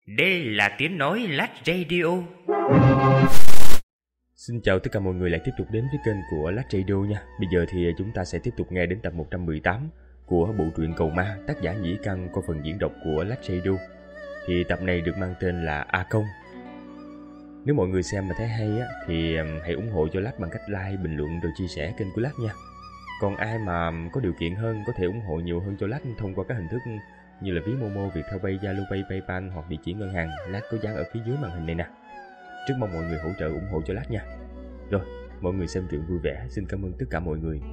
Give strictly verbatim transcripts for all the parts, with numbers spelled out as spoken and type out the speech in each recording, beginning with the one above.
Đây là tiếng nói Lách Radio. Xin chào tất cả mọi người lại tiếp tục đến với kênh của Lách Radio nha. Bây giờ thì chúng ta sẽ tiếp tục nghe đến tập một trăm mười tám của bộ truyện Cầu Ma, tác giả Nhĩ Căn qua phần diễn đọc của Lách Radio. Thì tập này được mang tên là A Công. Nếu mọi người xem mà thấy hay á, thì hãy ủng hộ cho Lách bằng cách like, bình luận rồi chia sẻ kênh của Lách nha. Còn ai mà có điều kiện hơn có thể ủng hộ nhiều hơn cho Lách thông qua các hình thức như là ví Momo, Viettelpay, Zalo Pay, PayPal hoặc địa chỉ ngân hàng Lách có dán ở phía dưới màn hình này nè. Rất mong mọi người hỗ trợ ủng hộ cho Lách nha. Rồi, mọi người xem truyện vui vẻ. Xin cảm ơn tất cả mọi người.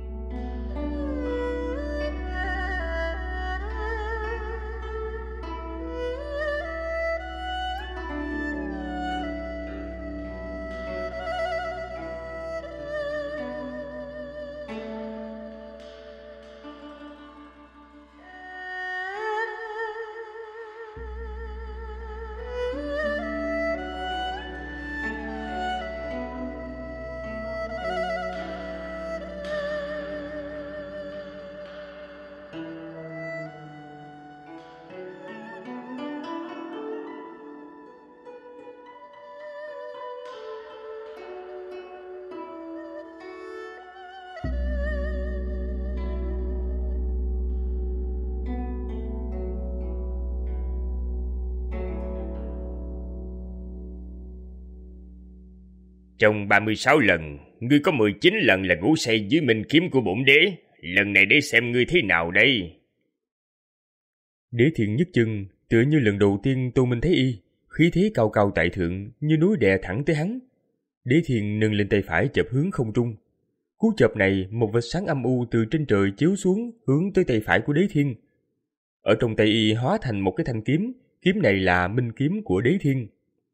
Trong ba mươi sáu lần, ngươi có mười chín lần là ngủ say dưới minh kiếm của bổn đế. Lần này để xem ngươi thế nào đây. Đế Thiên nhấc chân, tựa như lần đầu tiên Tô Minh thấy y, khí thế cao cao tại thượng như núi đè thẳng tới hắn. Đế Thiên nâng lên tay phải chập hướng không trung. Cú chập này, một vệt sáng âm u từ trên trời chiếu xuống hướng tới tay phải của Đế Thiên. Ở trong tay y hóa thành một cái thanh kiếm, kiếm này là minh kiếm của Đế Thiên.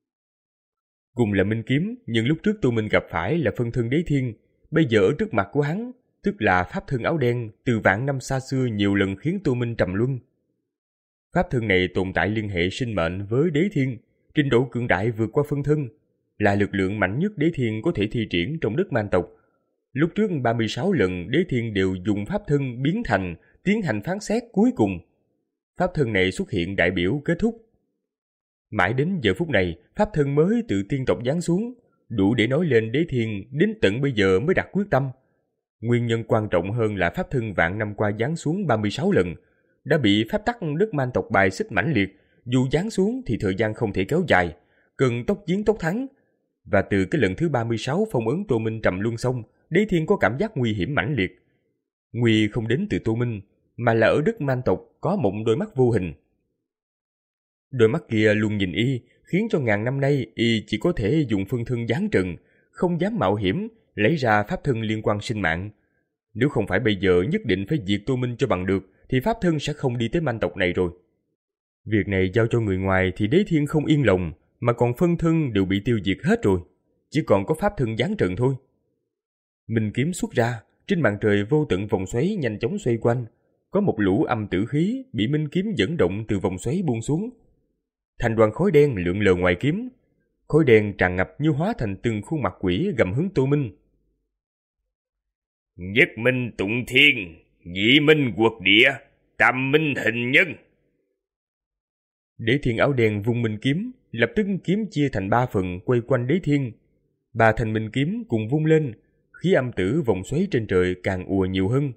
Cùng là minh kiếm, nhưng lúc trước Tô Minh gặp phải là phân thân Đế Thiên, bây giờ ở trước mặt của hắn, tức là pháp thân áo đen từ vạn năm xa xưa nhiều lần khiến Tô Minh trầm luân. Pháp thân này tồn tại liên hệ sinh mệnh với Đế Thiên, trình độ cường đại vượt qua phân thân, là lực lượng mạnh nhất Đế Thiên có thể thi triển trong đất man tộc. Lúc trước ba mươi sáu lần Đế Thiên đều dùng pháp thân biến thành, tiến hành phán xét cuối cùng. Pháp thân này xuất hiện đại biểu kết thúc. Mãi đến giờ phút này, pháp thân mới từ tiên tộc giáng xuống, đủ để nói lên Đế Thiên đến tận bây giờ mới đặt quyết tâm. Nguyên nhân quan trọng hơn là pháp thân vạn năm qua giáng xuống ba mươi sáu lần, đã bị pháp tắc đất man tộc bài xích mãnh liệt, dù giáng xuống thì thời gian không thể kéo dài, cần tốc chiến tốc thắng. Và từ cái lần thứ ba mươi sáu phong ấn Tô Minh trầm luân xong, Đế Thiên có cảm giác nguy hiểm mãnh liệt. Nguy không đến từ Tô Minh, mà là ở đất man tộc có một đôi mắt vô hình. Đôi mắt kia luôn nhìn y, khiến cho ngàn năm nay y chỉ có thể dùng phân thân giáng trần, không dám mạo hiểm, lấy ra pháp thân liên quan sinh mạng. Nếu không phải bây giờ nhất định phải diệt Tô Minh cho bằng được, thì pháp thân sẽ không đi tới man tộc này rồi. Việc này giao cho người ngoài thì Đế Thiên không yên lòng, mà còn phân thân đều bị tiêu diệt hết rồi. Chỉ còn có pháp thân giáng trần thôi. Minh kiếm xuất ra, trên màn trời vô tận vòng xoáy nhanh chóng xoay quanh. Có một lũ âm tử khí bị minh kiếm dẫn động từ vòng xoáy buông xuống. Thành đoàn khói đen lượn lờ ngoài kiếm, khói đen tràn ngập như hóa thành từng khuôn mặt quỷ gầm hướng Tô Minh. Nhất minh tụng thiên, nhị minh quật địa, tam minh hình nhân. Đế Thiên áo đen vung minh kiếm, lập tức kiếm chia thành ba phần quay quanh Đế Thiên. Ba thanh minh kiếm cùng vung lên, khí âm tử vòng xoáy trên trời càng ùa nhiều hơn.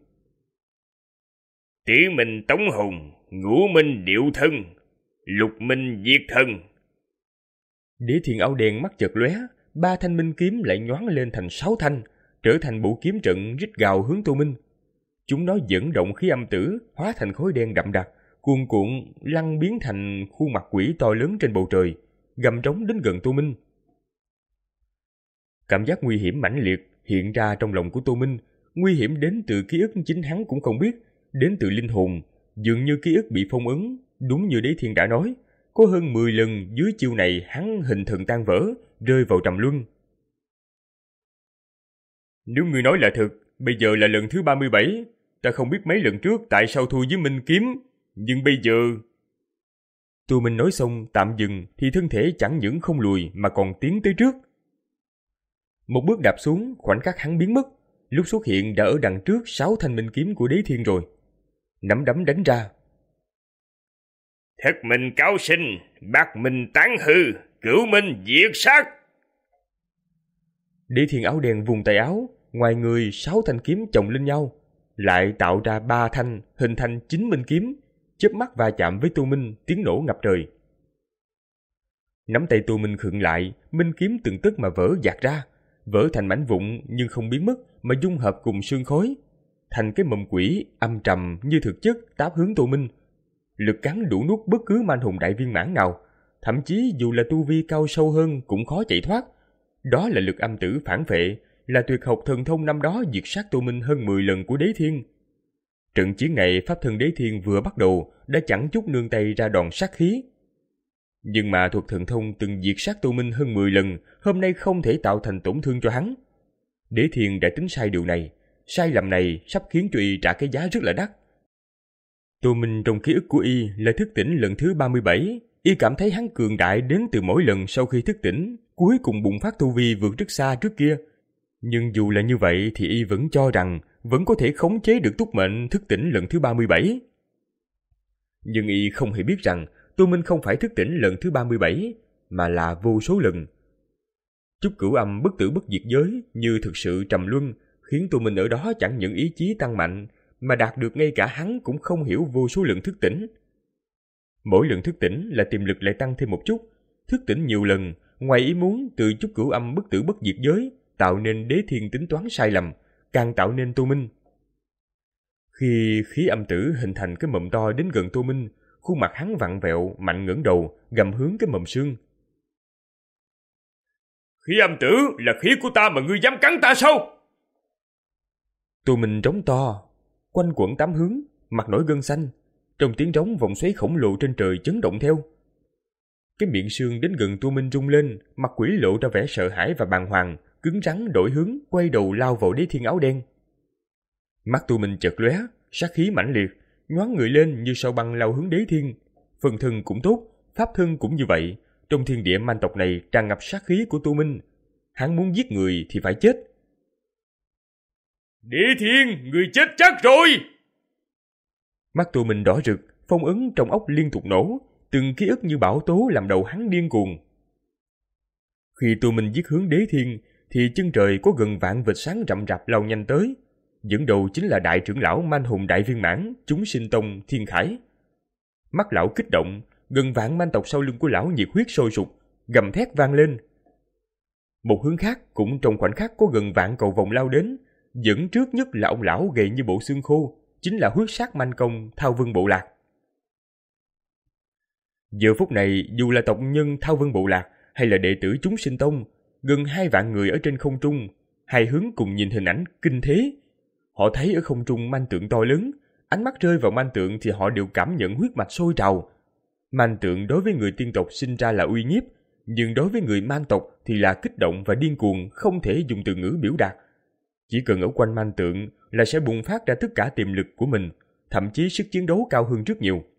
Tử minh tống hùng, ngũ minh điệu thân, lục minh diệt thân. Đế Thiên áo đen mắt chợt lóe, ba thanh minh kiếm lại nhoáng lên thành sáu thanh, trở thành bộ kiếm trận rít gào hướng Tô Minh. Chúng nó dẫn động khí âm tử, hóa thành khói đen đậm đặc, cuồn cuộn lăn biến thành khuôn mặt quỷ to lớn trên bầu trời, gầm trống đến gần Tô Minh. Cảm giác nguy hiểm mãnh liệt hiện ra trong lòng của Tô Minh, nguy hiểm đến từ ký ức chính hắn cũng không biết, đến từ linh hồn, dường như ký ức bị phong ấn. Đúng như Đế Thiên đã nói, có hơn mười lần dưới chiêu này hắn hình thần tan vỡ, rơi vào trầm luân. Nếu ngươi nói là thực, bây giờ là lần thứ ba mươi bảy, ta không biết mấy lần trước tại sao thua với minh kiếm, nhưng bây giờ... Tô Minh nói xong tạm dừng thì thân thể chẳng những không lùi mà còn tiến tới trước. Một bước đạp xuống, khoảnh khắc hắn biến mất, lúc xuất hiện đã ở đằng trước sáu thanh minh kiếm của Đế Thiên rồi. Nắm đấm đánh ra. Thất minh cáo sinh, bát minh tán hư, cửu minh diệt sát. Đế Thiên áo đen vùng tay áo, ngoài người sáu thanh kiếm chồng lên nhau, lại tạo ra ba thanh hình thành chín minh kiếm, chớp mắt va chạm với Tô Minh, tiếng nổ ngập trời. Nắm tay Tô Minh khựng lại, minh kiếm từng tấc mà vỡ dạt ra, vỡ thành mảnh vụn nhưng không biến mất mà dung hợp cùng sương khói, thành cái mầm quỷ âm trầm như thực chất táp hướng Tô Minh. Lực cắn đủ nuốt bất cứ man hùng đại viên mãn nào, thậm chí dù là tu vi cao sâu hơn cũng khó chạy thoát. Đó là lực âm tử phản vệ, là tuyệt học thần thông năm đó diệt sát Tô Minh hơn mười lần của Đế Thiên. Trận chiến này pháp thân Đế Thiên vừa bắt đầu đã chẳng chút nương tay ra đòn sát khí. Nhưng mà thuật thần thông từng diệt sát Tô Minh hơn mười lần, hôm nay không thể tạo thành tổn thương cho hắn. Đế Thiên đã tính sai điều này, sai lầm này sắp khiến cho y trả cái giá rất là đắt. Tô Minh trong ký ức của y là thức tỉnh lần thứ ba mươi bảy, y cảm thấy hắn cường đại đến từ mỗi lần sau khi thức tỉnh, cuối cùng bùng phát tu vi vượt rất xa trước kia. Nhưng dù là như vậy thì y vẫn cho rằng vẫn có thể khống chế được túc mệnh thức tỉnh lần thứ ba mươi bảy. Nhưng y không hề biết rằng Tô Minh không phải thức tỉnh lần thứ ba mươi bảy, mà là vô số lần. Chút cửu âm bất tử bất diệt giới như thực sự trầm luân, khiến Tô Minh ở đó chẳng những ý chí tăng mạnh, mà đạt được ngay cả hắn cũng không hiểu vô số lần thức tỉnh. Mỗi lần thức tỉnh là tiềm lực lại tăng thêm một chút, thức tỉnh nhiều lần, ngoài ý muốn từ chút cửu âm bất tử bất diệt giới, tạo nên Đế Thiên tính toán sai lầm, càng tạo nên Tô Minh. Khi khí âm tử hình thành cái mầm to đến gần Tô Minh, khuôn mặt hắn vặn vẹo, mạnh ngẩng đầu, gầm hướng cái mầm xương. Khí âm tử là khí của ta mà ngươi dám cắn ta sao? Tô Minh trống to, quanh quẩn tám hướng, mặt nổi gân xanh, trong tiếng trống vòng xoáy khổng lồ trên trời chấn động theo. Cái miệng xương đến gần Tô Minh rung lên, mặt quỷ lộ ra vẻ sợ hãi và bàng hoàng, cứng rắn đổi hướng, quay đầu lao vào Đế Thiên áo đen. Mắt Tô Minh chợt lóe, sát khí mãnh liệt, nhoáng người lên như sao băng lao hướng Đế Thiên. Phần thân cũng tốt, pháp thân cũng như vậy. Trong thiên địa man tộc này tràn ngập sát khí của Tô Minh. Hắn muốn giết người thì phải chết. Đế Thiên, người chết chắc rồi! Mắt Tô Minh đỏ rực, phong ấn trong óc liên tục nổ, từng ký ức như bão tố làm đầu hắn điên cuồng. Khi Tô Minh giết hướng Đế Thiên, thì chân trời có gần vạn vệt sáng rậm rạp lao nhanh tới. Dẫn đầu chính là đại trưởng lão man hùng đại viên mãn, chúng sinh tông Thiên Khải. Mắt lão kích động, gần vạn man tộc sau lưng của lão nhiệt huyết sôi sục, gầm thét vang lên. Một hướng khác cũng trong khoảnh khắc có gần vạn cầu vồng lao đến, dẫn trước nhất là ông lão gầy như bộ xương khô, chính là huyết sát manh công Thao Vân Bộ Lạc. Giờ phút này, dù là tộc nhân Thao Vân Bộ Lạc hay là đệ tử chúng sinh tông, gần hai vạn người ở trên không trung, hai hướng cùng nhìn hình ảnh kinh thế. Họ thấy ở không trung manh tượng to lớn, ánh mắt rơi vào manh tượng thì họ đều cảm nhận huyết mạch sôi trào. Manh tượng đối với người tiên tộc sinh ra là uy nhiếp, nhưng đối với người man tộc thì là kích động và điên cuồng, không thể dùng từ ngữ biểu đạt. Chỉ cần ở quanh manh tượng là sẽ bùng phát ra tất cả tiềm lực của mình, thậm chí sức chiến đấu cao hơn rất nhiều.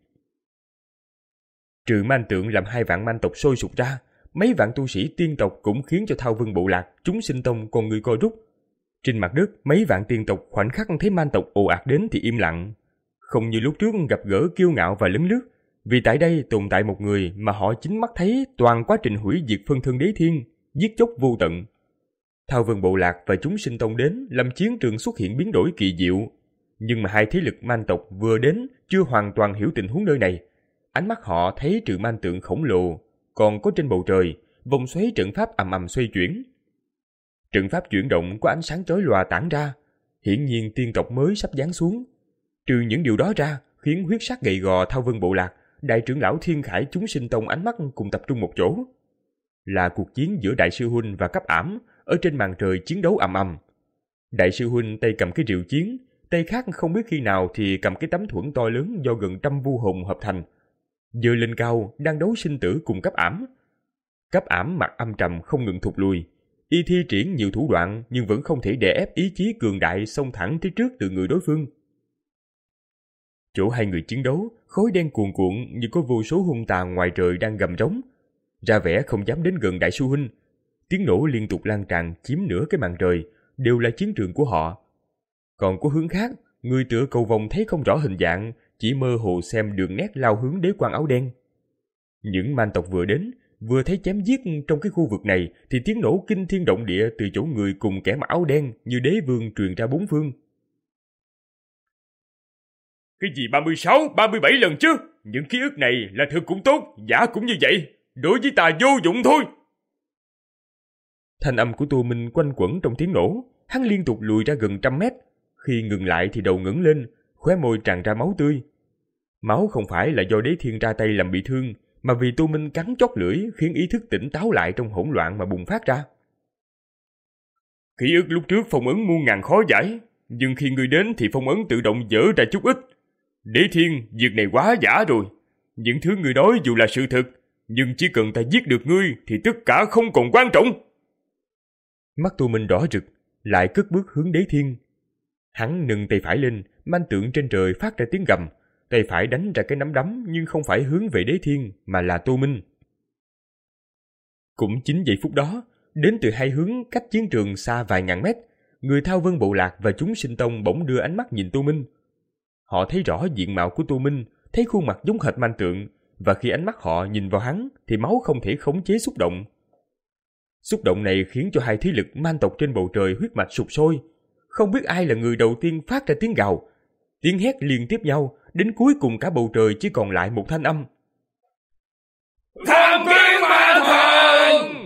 Trừ manh tượng làm hai vạn man tộc sôi sục ra, mấy vạn tu sĩ tiên tộc cũng khiến cho Thao Vân Bộ Lạc, chúng sinh tông con người co rút. Trên mặt đất, mấy vạn tiên tộc khoảnh khắc thấy man tộc ồ ạt đến thì im lặng. Không như lúc trước gặp gỡ kiêu ngạo và lấn lướt, vì tại đây tồn tại một người mà họ chính mắt thấy toàn quá trình hủy diệt phân thân Đế Thiên, giết chóc vô tận. Thao Vân Bộ Lạc và chúng sinh tông đến làm chiến trường xuất hiện biến đổi kỳ diệu. Nhưng mà hai thế lực man tộc vừa đến chưa hoàn toàn hiểu tình huống nơi này. Ánh mắt họ thấy trừ man tượng khổng lồ, còn có trên bầu trời, vòng xoáy trận pháp ầm ầm xoay chuyển. Trận pháp chuyển động có ánh sáng chói lòa tản ra, hiển nhiên tiên tộc mới sắp giáng xuống. Trừ những điều đó ra, khiến huyết sắc gầy gò Thao Vân Bộ Lạc, đại trưởng lão Thiên Khải chúng sinh tông ánh mắt cùng tập trung một chỗ. Là cuộc chiến giữa đại sư huynh và cấp ảm, ở trên màn trời chiến đấu ầm ầm. Đại sư huynh tay cầm cái rìu chiến, tay khác không biết khi nào thì cầm cái tấm thuẫn to lớn do gần trăm vu hồn hợp thành. Giơ lên cao, đang đấu sinh tử cùng cấp ảm. Cấp ảm mặt âm trầm không ngừng thụt lùi. Y thi triển nhiều thủ đoạn nhưng vẫn không thể đè ép ý chí cường đại xông thẳng tới trước từ người đối phương. Chỗ hai người chiến đấu, khói đen cuồn cuộn như có vô số hung tà ngoài trời đang gầm rống, ra vẻ không dám đến gần đại sư huynh. Tiếng nổ liên tục lan tràn chiếm nửa cái màn trời, đều là chiến trường của họ. Còn có hướng khác, người tựa cầu vồng thấy không rõ hình dạng, chỉ mơ hồ xem đường nét lao hướng đế quan áo đen. Những man tộc vừa đến, vừa thấy chém giết trong cái khu vực này thì tiếng nổ kinh thiên động địa từ chỗ người cùng kẻ mặc áo đen như đế vương truyền ra bốn phương. Cái gì ba mươi sáu, ba mươi bảy lần chứ? Những ký ức này là thực cũng tốt, giả cũng như vậy. Đối với ta vô dụng thôi. Thanh âm của Tô Minh quanh quẩn trong tiếng nổ, hắn liên tục lùi ra gần trăm mét. Khi ngừng lại thì đầu ngẩng lên, khóe môi tràn ra máu tươi. Máu không phải là do Đế Thiên ra tay làm bị thương, mà vì Tô Minh cắn chót lưỡi khiến ý thức tỉnh táo lại trong hỗn loạn mà bùng phát ra. Ký ức lúc trước phong ấn muôn ngàn khó giải, nhưng khi ngươi đến thì phong ấn tự động dỡ ra chút ít. Đế Thiên, việc này quá giả rồi. Những thứ ngươi nói dù là sự thật, nhưng chỉ cần ta giết được ngươi thì tất cả không còn quan trọng. Mắt Tô Minh đỏ rực, lại cất bước hướng Đế Thiên. Hắn nâng tay phải lên, man tượng trên trời phát ra tiếng gầm, tay phải đánh ra cái nắm đấm nhưng không phải hướng về Đế Thiên mà là Tô Minh. Cũng chính giây phút đó, đến từ hai hướng cách chiến trường xa vài ngàn mét, người Thao Vân Bộ Lạc và chúng Sinh Tông bỗng đưa ánh mắt nhìn Tô Minh. Họ thấy rõ diện mạo của Tô Minh, thấy khuôn mặt giống hệt man tượng, và khi ánh mắt họ nhìn vào hắn thì máu không thể khống chế xúc động. Xúc động này khiến cho hai thế lực man tộc trên bầu trời huyết mạch sục sôi. Không biết ai là người đầu tiên phát ra tiếng gào. Tiếng hét liên tiếp nhau, đến cuối cùng cả bầu trời chỉ còn lại một thanh âm. Tham kiến ma thần!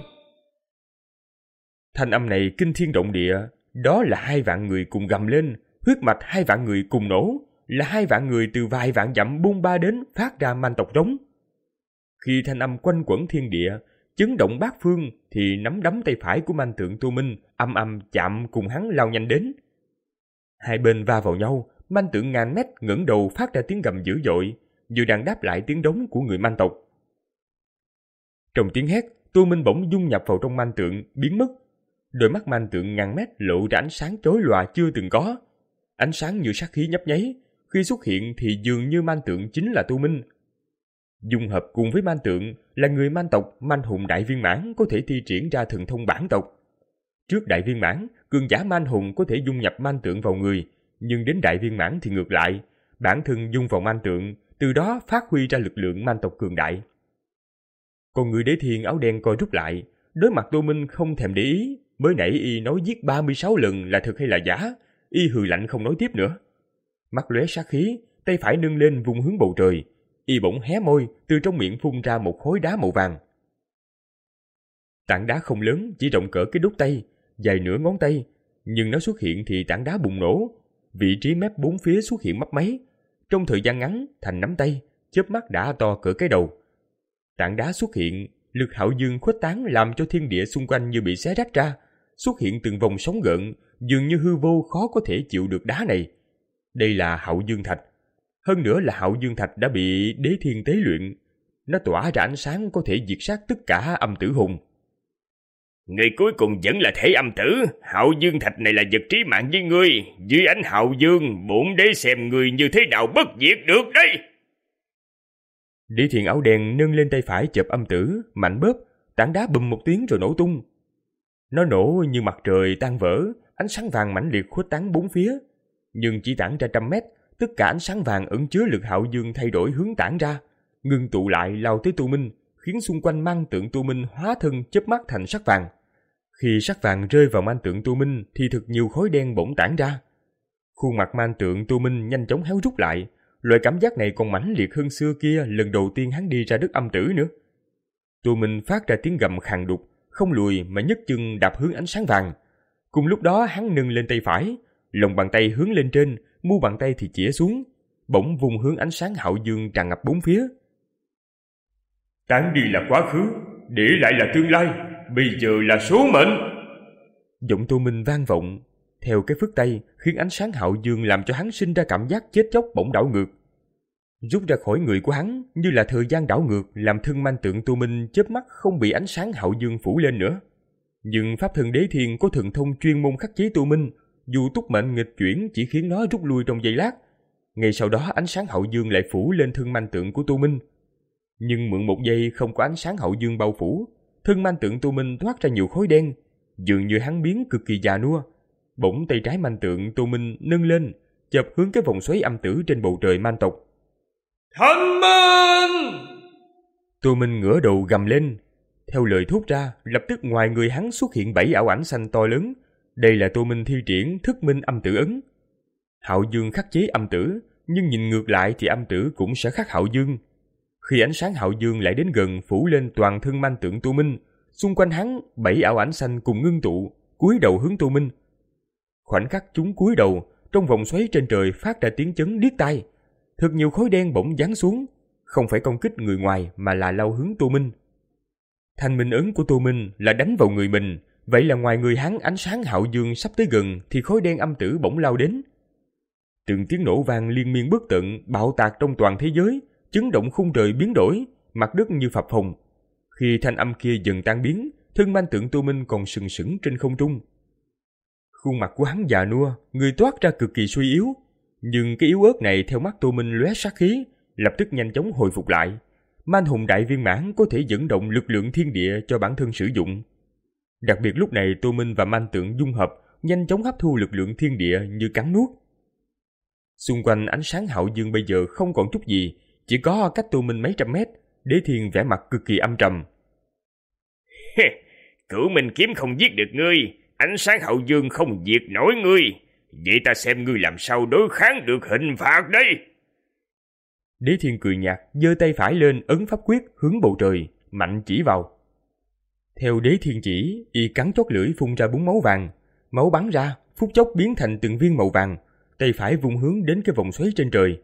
Thanh âm này kinh thiên động địa, đó là hai vạn người cùng gầm lên, huyết mạch hai vạn người cùng nổ, là hai vạn người từ vài vạn dặm bôn ba đến phát ra man tộc rống. Khi thanh âm quanh quẩn thiên địa, chấn động bát phương, thì nắm đấm tay phải của man tượng Tô Minh âm âm chạm cùng hắn lao nhanh đến. Hai bên va vào nhau, man tượng ngàn mét ngẩng đầu phát ra tiếng gầm dữ dội, vừa đang đáp lại tiếng đống của người man tộc. Trong tiếng hét, Tô Minh bỗng dung nhập vào trong man tượng, biến mất. Đôi mắt man tượng ngàn mét lộ ra ánh sáng chói lòa chưa từng có. Ánh sáng như sát khí nhấp nháy, khi xuất hiện thì dường như man tượng chính là Tô Minh. Dung hợp cùng với man tượng là người man tộc man hùng đại viên mãn có thể thi triển ra thần thông bản tộc. Trước đại viên mãn, cường giả man hùng có thể dung nhập man tượng vào người, nhưng đến đại viên mãn thì ngược lại, bản thân dung vào man tượng, từ đó phát huy ra lực lượng man tộc cường đại. Còn người Đế Thiên áo đen coi rút lại, đối mặt Tô Minh không thèm để ý, mới nãy y nói giết ba mươi sáu lần là thật hay là giả, y hừ lạnh không nói tiếp nữa. Mắt lóe sát khí, tay phải nâng lên vùng hướng bầu trời, y bỗng hé môi, từ trong miệng phun ra một khối đá màu vàng. Tảng đá không lớn, chỉ rộng cỡ cái đốt tay, dài nửa ngón tay, nhưng nó xuất hiện thì tảng đá bùng nổ, vị trí mép bốn phía xuất hiện mấp máy, trong thời gian ngắn thành nắm tay, chớp mắt đã to cỡ cái đầu. Tảng đá xuất hiện, lực hạo dương khuếch tán làm cho thiên địa xung quanh như bị xé rách ra, xuất hiện từng vòng sóng gợn, dường như hư vô khó có thể chịu được đá này. Đây là hạo dương thạch. Hơn nữa là hạo dương thạch đã bị Đế Thiên tế luyện. Nó tỏa ra ánh sáng có thể diệt sát tất cả âm tử hùng. Người cuối cùng vẫn là thể âm tử. Hạo dương thạch này là vật trí mạng với ngươi. Dưới ánh hạo dương, bổn đế xem người như thế nào bất diệt được đây. Đế Thiên áo đen nâng lên tay phải chộp âm tử, mạnh bóp, tảng đá bùm một tiếng rồi nổ tung. Nó nổ như mặt trời tan vỡ, ánh sáng vàng mãnh liệt khuếch tán bốn phía. Nhưng chỉ tản ra trăm mét, tất cả ánh sáng vàng ẩn chứa lực hạo dương thay đổi hướng tản ra, ngưng tụ lại lao tới Tô Minh, khiến xung quanh man tượng Tô Minh hóa thân chớp mắt thành sắc vàng. Khi sắc vàng rơi vào man tượng Tô Minh thì thật nhiều khói đen bỗng tản ra. Khuôn mặt man tượng Tô Minh nhanh chóng héo rút lại, loại cảm giác này còn mãnh liệt hơn xưa kia lần đầu tiên hắn đi ra đất âm tử nữa. Tô Minh phát ra tiếng gầm khàn đục, không lùi mà nhấc chân đạp hướng ánh sáng vàng. Cùng lúc đó hắn nâng lên tay phải, lòng bàn tay hướng lên trên, mu bàn tay thì chĩa xuống, bỗng vùng hướng ánh sáng hạo dương tràn ngập bốn phía. Tán đi là quá khứ, để lại là tương lai, bây giờ là số mệnh. Giọng Tô Minh vang vọng, theo cái phất tay khiến ánh sáng hạo dương làm cho hắn sinh ra cảm giác chết chóc bỗng đảo ngược. Rút ra khỏi người của hắn như là thời gian đảo ngược, làm thân man tượng Tô Minh chớp mắt không bị ánh sáng hạo dương phủ lên nữa. Nhưng pháp thân Đế Thiên có thần thông chuyên môn khắc chế Tô Minh, dù túc mệnh nghịch chuyển chỉ khiến nó rút lui trong giây lát. Ngay sau đó ánh sáng hạo dương lại phủ lên thân man tượng của Tô Minh. Nhưng mượn một giây không có ánh sáng hạo dương bao phủ, thân man tượng Tô Minh thoát ra nhiều khói đen, dường như hắn biến cực kỳ già nua. Bỗng tay trái man tượng Tô Minh nâng lên, chộp hướng cái vòng xoáy âm tử trên bầu trời man tộc. Thanh minh! Tô Minh ngửa đầu gầm lên. Theo lời thốt ra, lập tức ngoài người hắn xuất hiện bảy ảo ảnh xanh to lớn. Đây là Tô Minh thi triển thức minh âm tử ấn. Hạo dương khắc chế âm tử, nhưng nhìn ngược lại thì âm tử cũng sẽ khắc hạo dương. Khi ánh sáng hạo dương lại đến gần phủ lên toàn thân man tượng Tô Minh, xung quanh hắn bảy ảo ảnh xanh cùng ngưng tụ, cúi đầu hướng Tô Minh. Khoảnh khắc chúng cúi đầu, trong vòng xoáy trên trời phát ra tiếng chấn điếc tai. Thật nhiều khói đen bỗng giáng xuống, không phải công kích người ngoài mà là lao hướng Tô Minh. Thanh minh ấn của Tô Minh là đánh vào người mình, vậy là ngoài người hắn ánh sáng hạo dương sắp tới gần thì khói đen âm tử bỗng lao đến. Từng tiếng nổ vang liên miên bất tận bạo tạc trong toàn thế giới, chấn động khung trời biến đổi, mặt đất như phập phồng. Khi thanh âm kia dần tan biến, thân man tượng Tô Minh còn sừng sững trên không trung. Khuôn mặt của hắn già nua, người toát ra cực kỳ suy yếu, nhưng cái yếu ớt này theo mắt Tô Minh lóe sát khí, lập tức nhanh chóng hồi phục lại. Man hùng đại viên mãn có thể dẫn động lực lượng thiên địa cho bản thân sử dụng. Đặc biệt lúc này Tô Minh và man tượng dung hợp, nhanh chóng hấp thu lực lượng thiên địa như cắn nuốt. Xung quanh ánh sáng hạo dương bây giờ không còn chút gì, chỉ có cách Tô Minh mấy trăm mét. Đế Thiên vẻ mặt cực kỳ âm trầm. Cửu Minh kiếm không giết được ngươi, ánh sáng hạo dương không diệt nổi ngươi, vậy ta xem ngươi làm sao đối kháng được hình phạt đây. Đế Thiên cười nhạt, giơ tay phải lên ấn pháp quyết hướng bầu trời, mạnh chỉ vào. Theo Đế Thiên chỉ, y cắn chót lưỡi phun ra búng máu vàng, máu bắn ra, phút chốc biến thành từng viên màu vàng, tay phải vung hướng đến cái vòng xoáy trên trời.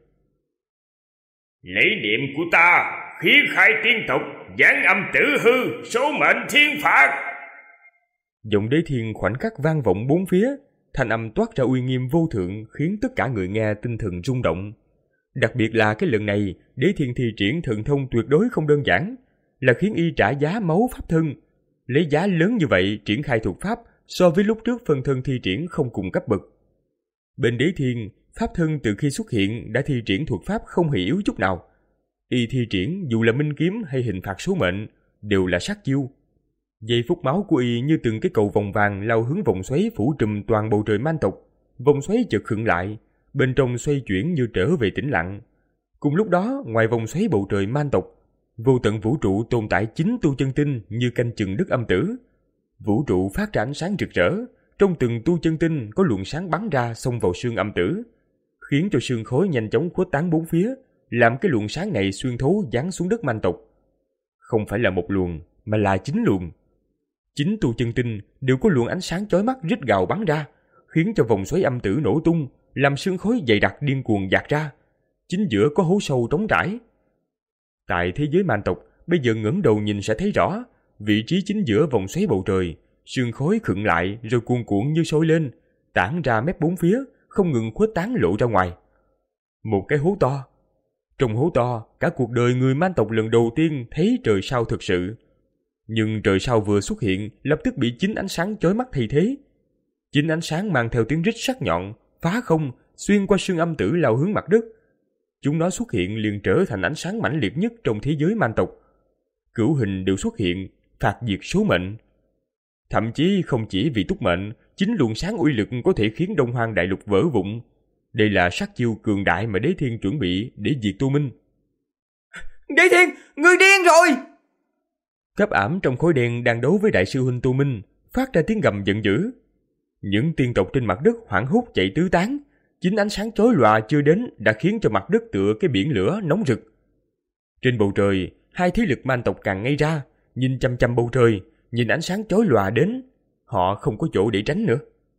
Lấy niệm của ta, khí khai tiên tộc, giáng âm tử hư, số mệnh thiên phạt. Giọng Đế Thiên khoảnh khắc vang vọng bốn phía, thanh âm toát ra uy nghiêm vô thượng khiến tất cả người nghe tinh thần rung động. Đặc biệt là cái lần này, Đế Thiên thi triển thần thông tuyệt đối không đơn giản, là khiến y trả giá máu pháp thân. Lấy giá lớn như vậy triển khai thuật pháp so với lúc trước phân thân thi triển không cùng cấp bậc. Bên Đế Thiên, pháp thân từ khi xuất hiện đã thi triển thuật pháp không hề yếu chút nào. Y thi triển dù là minh kiếm hay hình phạt số mệnh đều là sát chiêu. Giây phút máu của y như từng cái cầu vòng vàng lao hướng vòng xoáy phủ trùm toàn bầu trời man tộc. Vòng xoáy chợt khựng lại, bên trong xoay chuyển như trở về tĩnh lặng. Cùng lúc đó, ngoài vòng xoáy bầu trời man tộc, vô tận vũ trụ tồn tại chín tu chân tinh như canh chừng đất âm tử. Vũ trụ phát ra ánh sáng rực rỡ, trong từng tu chân tinh có luồng sáng bắn ra xông vào xương âm tử, khiến cho sương khói nhanh chóng khuếch tán bốn phía, làm cái luồng sáng này xuyên thấu giáng xuống đất man tộc. Không phải là một luồng, mà là chín luồng. Chín tu chân tinh đều có luồng ánh sáng chói mắt rít gào bắn ra, khiến cho vòng xoáy âm tử nổ tung, làm sương khói dày đặc điên cuồng dạt ra. Chính giữa có hố sâu trống trải. Tại thế giới man tộc, bây giờ ngẩng đầu nhìn sẽ thấy rõ, vị trí chính giữa vòng xoáy bầu trời, sương khói khựng lại rồi cuồn cuộn như sôi lên, tản ra mép bốn phía, không ngừng khuếch tán lộ ra ngoài. Một cái hố to. Trong hố to, cả cuộc đời người man tộc lần đầu tiên thấy trời sao thực sự. Nhưng trời sao vừa xuất hiện, lập tức bị chín ánh sáng chói mắt thay thế. Chín ánh sáng mang theo tiếng rít sắc nhọn, phá không, xuyên qua sương âm tử lao hướng mặt đất. Chúng nó xuất hiện liền trở thành ánh sáng mãnh liệt nhất trong thế giới man tộc. Cửu hình đều xuất hiện, phạt diệt số mệnh. Thậm chí không chỉ vì túc mệnh, chính luồng sáng uy lực có thể khiến Đông Hoang đại lục vỡ vụn. Đây là sát chiêu cường đại mà Đế Thiên chuẩn bị để diệt Tô Minh. Đế Thiên, ngươi điên rồi! Cấp ảm trong khối đen đang đấu với đại sư huynh Tô Minh, phát ra tiếng gầm giận dữ. Những tiên tộc trên mặt đất hoảng hốt chạy tứ tán. Chính ánh sáng chói lòa chưa đến đã khiến cho mặt đất tựa cái biển lửa nóng rực. Trên bầu trời, hai thế lực man tộc càng ngây ra, nhìn chăm chăm bầu trời, nhìn ánh sáng chói lòa đến. Họ không có chỗ để tránh nữa.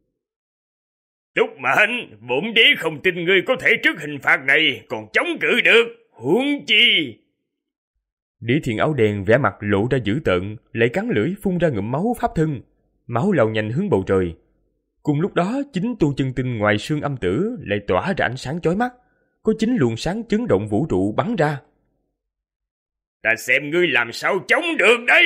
Túc Mệnh, bổn đế không tin ngươi có thể trước hình phạt này còn chống cự được, huống chi. Đế Thiên áo đen vẻ mặt lộ ra dữ tợn, lại cắn lưỡi phun ra ngụm máu pháp thân, máu lao nhanh hướng bầu trời. Cùng lúc đó, chính tu chân tinh ngoài sương âm tử lại tỏa ra ánh sáng chói mắt, có chính luồng sáng chấn động vũ trụ bắn ra. Ta xem ngươi làm sao chống được đây.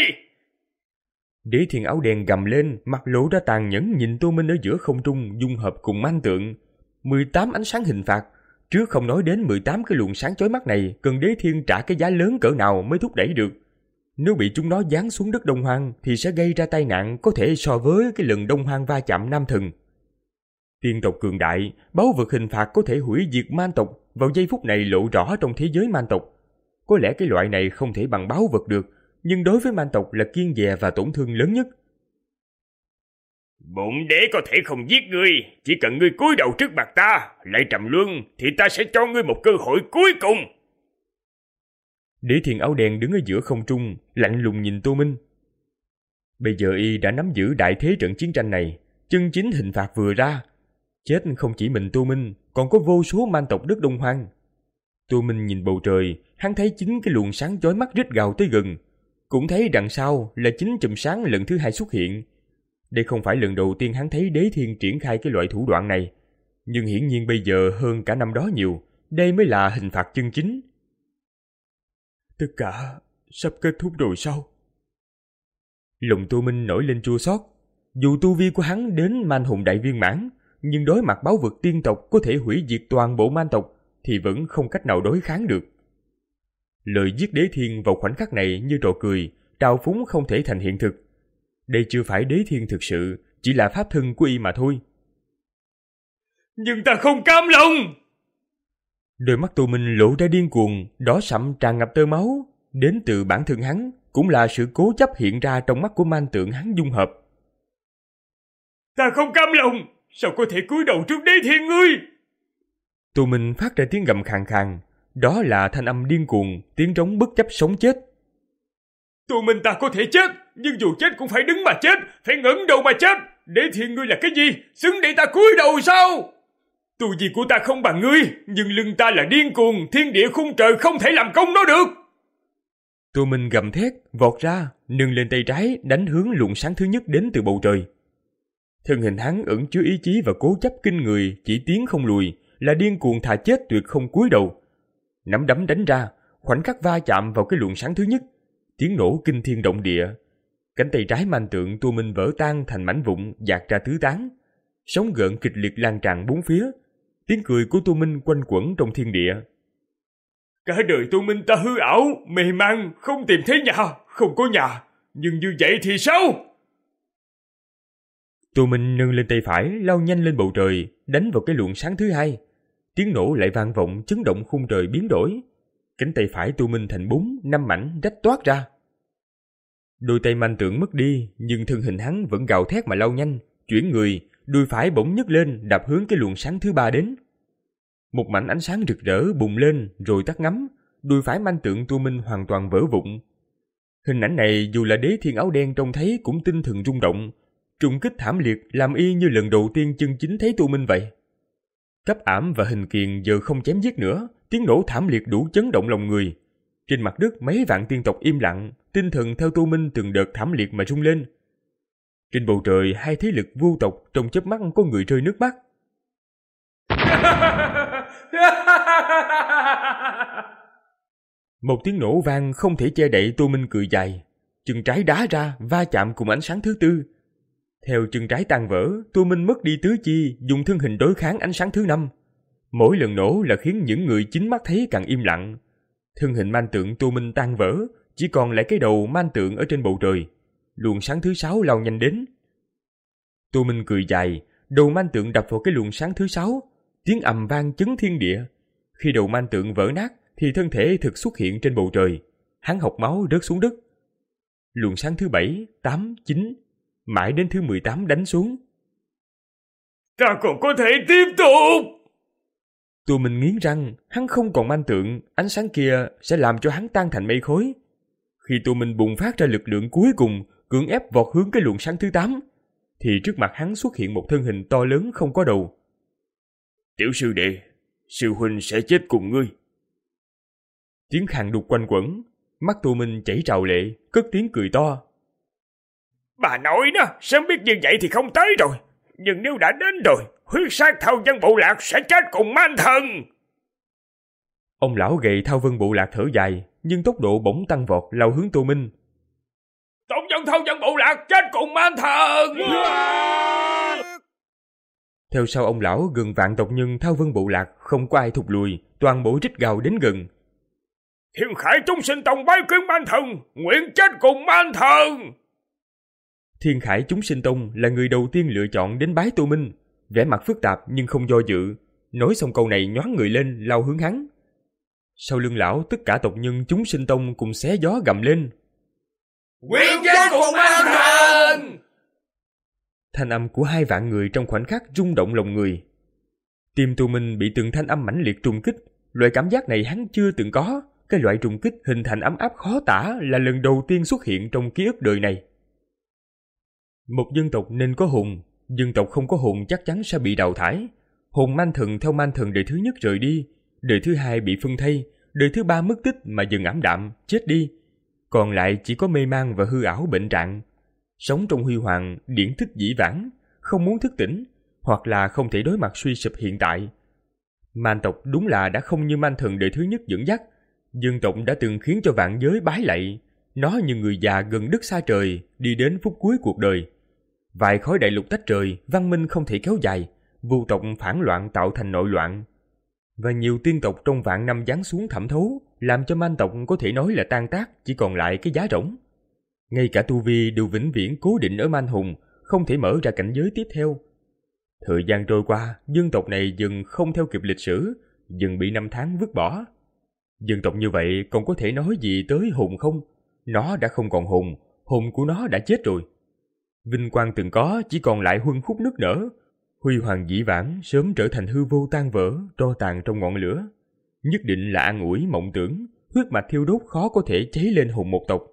Đế Thiên áo đen gầm lên, mặt lộ ra tàn nhẫn nhìn Tô Minh ở giữa không trung dung hợp cùng man tượng. mười tám ánh sáng hình phạt, trước không nói đến mười tám cái luồng sáng chói mắt này cần Đế Thiên trả cái giá lớn cỡ nào mới thúc đẩy được. Nếu bị chúng nó giáng xuống đất Đông Hoang thì sẽ gây ra tai nạn có thể so với cái lần Đông Hoang va chạm Nam Thần. Tiên tộc cường đại, báu vật hình phạt có thể hủy diệt man tộc, vào giây phút này lộ rõ trong thế giới man tộc. Có lẽ cái loại này không thể bằng báu vật được, nhưng đối với man tộc là kiêng dè và tổn thương lớn nhất. Bổn đế có thể không giết ngươi, chỉ cần ngươi cúi đầu trước mặt ta, lại trầm luân, thì ta sẽ cho ngươi một cơ hội cuối cùng. Đế Thiên áo đen đứng ở giữa không trung, lạnh lùng nhìn Tô Minh. Bây giờ y đã nắm giữ đại thế trận chiến tranh này, chân chính hình phạt vừa ra. Chết không chỉ mình Tô Minh, còn có vô số man tộc đất Đông Hoang. Tô Minh nhìn bầu trời, hắn thấy chính cái luồng sáng chói mắt rít gào tới gần. Cũng thấy đằng sau là chính chùm sáng lần thứ hai xuất hiện. Đây không phải lần đầu tiên hắn thấy Đế Thiên triển khai cái loại thủ đoạn này. Nhưng hiển nhiên bây giờ hơn cả năm đó nhiều, đây mới là hình phạt chân chính. Tất cả sắp kết thúc rồi sao? Lòng Tô Minh nổi lên chua xót. Dù tu vi của hắn đến man hùng đại viên mãn, nhưng đối mặt báu vật tiên tộc có thể hủy diệt toàn bộ man tộc thì vẫn không cách nào đối kháng được. Lời giết Đế Thiên vào khoảnh khắc này như trò cười, trào phúng không thể thành hiện thực. Đây chưa phải Đế Thiên thực sự, chỉ là pháp thân của y mà thôi. Nhưng ta không cam lòng! Đôi mắt Tô Minh lộ ra điên cuồng, đỏ sậm tràn ngập tơ máu, đến từ bản thân hắn, cũng là sự cố chấp hiện ra trong mắt của man tượng hắn dung hợp. Ta không cam lòng! Sao có thể cúi đầu trước Đế Thiên ngươi? Tô Minh phát ra tiếng gầm khàn khàn, đó là thanh âm điên cuồng, tiếng trống bất chấp sống chết. Tô Minh ta có thể chết, nhưng dù chết cũng phải đứng mà chết, phải ngẩng đầu mà chết. Đế Thiên ngươi là cái gì? Xứng để ta cúi đầu sao? Tu vi của ta không bằng ngươi, nhưng lưng ta là điên cuồng, thiên địa khung trời không thể làm công nó được. Tô Minh gầm thét, vọt ra, nâng lên tay trái, đánh hướng luồng sáng thứ nhất đến từ bầu trời. Thân hình hắn ẩn chứa ý chí và cố chấp kinh người, chỉ tiến không lùi, là điên cuồng thà chết tuyệt không cúi đầu. Nắm đấm đánh ra, khoảnh khắc va chạm vào cái luồng sáng thứ nhất, tiếng nổ kinh thiên động địa. Cánh tay trái man tượng Tô Minh vỡ tan thành mảnh vụn, dạt ra tứ tán. Sóng gợn kịch liệt lan tràn bốn phía, tiếng cười của Tô Minh quanh quẩn trong thiên địa. Cả đời Tô Minh ta hư ảo, mê man, không tìm thấy nhà, không có nhà, nhưng như vậy thì sao? Tô Minh nâng lên tay phải, lao nhanh lên bầu trời, đánh vào cái luồng sáng thứ hai. Tiếng nổ lại vang vọng, chấn động khung trời biến đổi. Cánh tay phải Tô Minh thành bốn, năm mảnh rách toát ra. Đôi tay man tượng mất đi, nhưng thân hình hắn vẫn gào thét mà lao nhanh, chuyển người, đùi phải bỗng nhấc lên, đạp hướng cái luồng sáng thứ ba đến. Một mảnh ánh sáng rực rỡ bùng lên rồi tắt ngấm, đùi phải man tượng Tô Minh hoàn toàn vỡ vụn. Hình ảnh này dù là Đế Thiên áo đen trông thấy cũng tinh thần rung động, trùng kích thảm liệt làm y như lần đầu tiên chân chính thấy Tô Minh vậy. Cấp ảm và hình kiền giờ không chém giết nữa, tiếng nổ thảm liệt đủ chấn động lòng người. Trên mặt đất mấy vạn tiên tộc im lặng, tinh thần theo Tô Minh từng đợt thảm liệt mà rung lên. Trên bầu trời hai thế lực vô tộc trong chớp mắt có người rơi nước mắt. Một tiếng nổ vang không thể che đậy Tô Minh cười dài, chân trái đá ra va chạm cùng ánh sáng thứ tư. Theo chân trái tan vỡ, Tô Minh mất đi tứ chi, dùng thân hình đối kháng ánh sáng thứ năm. Mỗi lần nổ là khiến những người chính mắt thấy càng im lặng. Thân hình man tượng Tô Minh tan vỡ, chỉ còn lại cái đầu man tượng ở trên bầu trời. Luồng sáng thứ sáu lao nhanh đến. Tô Minh cười dài, đầu man tượng đập vào cái luồng sáng thứ sáu, tiếng ầm vang chấn thiên địa. Khi đầu man tượng vỡ nát thì thân thể thực xuất hiện trên bầu trời, hắn học máu rớt xuống đất. Luồng sáng thứ bảy, tám, chín, mãi đến thứ mười tám đánh xuống. Ta còn có thể tiếp tục. Tô Minh nghiến răng, hắn không còn man tượng, ánh sáng kia sẽ làm cho hắn tan thành mây khói. Khi Tô Minh bùng phát ra lực lượng cuối cùng, cưỡng ép vọt hướng cái luồng sáng thứ tám, thì trước mặt hắn xuất hiện một thân hình to lớn không có đầu. Tiểu sư đệ, sư huynh sẽ chết cùng ngươi. Tiếng khàn đục quanh quẩn, mắt Tô Minh chảy trào lệ, cất tiếng cười to. Bà nói đó, sớm biết như vậy thì không tới rồi. Nhưng nếu đã đến rồi, huyết sát Thao Vân Bộ Lạc sẽ chết cùng man thần. Ông lão gầy Thao Vân Bộ Lạc thở dài, nhưng tốc độ bỗng tăng vọt lao hướng Tô Minh. Tổng dân Thao Vân Bộ Lạc chết cùng man thần. Theo sau ông lão gần vạn tộc nhân Thao Vân Bộ Lạc không có ai thụt lùi, toàn bộ rít gào đến gần. Thiên Khải chúng sinh tông bái kiến man thần, nguyện chết cùng man thần. Thiên Khải chúng sinh tông là người đầu tiên lựa chọn đến bái Tô Minh, vẻ mặt phức tạp nhưng không do dự. nói xong câu này nhoáng người lên lao hướng hắn. Sau lưng lão, tất cả tộc nhân chúng sinh tông cùng xé gió gầm lên: Quyết chết Hùng Man Thần! Thanh âm của hai vạn người trong khoảnh khắc rung động lòng người. Tim Tô Minh bị từng thanh âm mãnh liệt trùng kích. Loại cảm giác này hắn chưa từng có. Cái loại trùng kích hình thành ấm áp khó tả là lần đầu tiên xuất hiện trong ký ức đời này. Một dân tộc nên có hồn, dân tộc không có hồn chắc chắn sẽ bị đào thải. Hồn Man Thần theo Man Thần đời thứ nhất rời đi, đời thứ hai bị phân thây, đời thứ ba mất tích mà dần ảm đạm, chết đi. Còn lại chỉ có mê man và hư ảo bệnh trạng. Sống trong huy hoàng, điển thích dĩ vãng, không muốn thức tỉnh, hoặc là không thể đối mặt suy sụp hiện tại. Man tộc đúng là đã không như Man Thần đời thứ nhất dẫn dắt. Dân tộc đã từng khiến cho vạn giới bái lạy. Nó như người già gần đất xa trời, đi đến phút cuối cuộc đời. Vài khối đại lục tách trời, văn minh không thể kéo dài, vu tộc phản loạn tạo thành nội loạn. Và nhiều tiên tộc trong vạn năm giáng xuống thẩm thấu, làm cho Man tộc có thể nói là tan tác, chỉ còn lại cái giá rỗng. Ngay cả tu vi đều vĩnh viễn cố định ở Man Hùng, không thể mở ra cảnh giới tiếp theo. Thời gian trôi qua, dân tộc này dần không theo kịp lịch sử, dần bị năm tháng vứt bỏ. Dân tộc như vậy còn có thể nói gì tới hồn không? Nó đã không còn hồn, hồn của nó đã chết rồi. Vinh quang từng có chỉ còn lại huân khúc nức nở. Huy hoàng dĩ vãng sớm trở thành hư vô tan vỡ, tro tàn trong ngọn lửa. Nhất định là an ủi mộng tưởng, huyết mạch thiêu đốt khó có thể cháy lên hồn một tộc.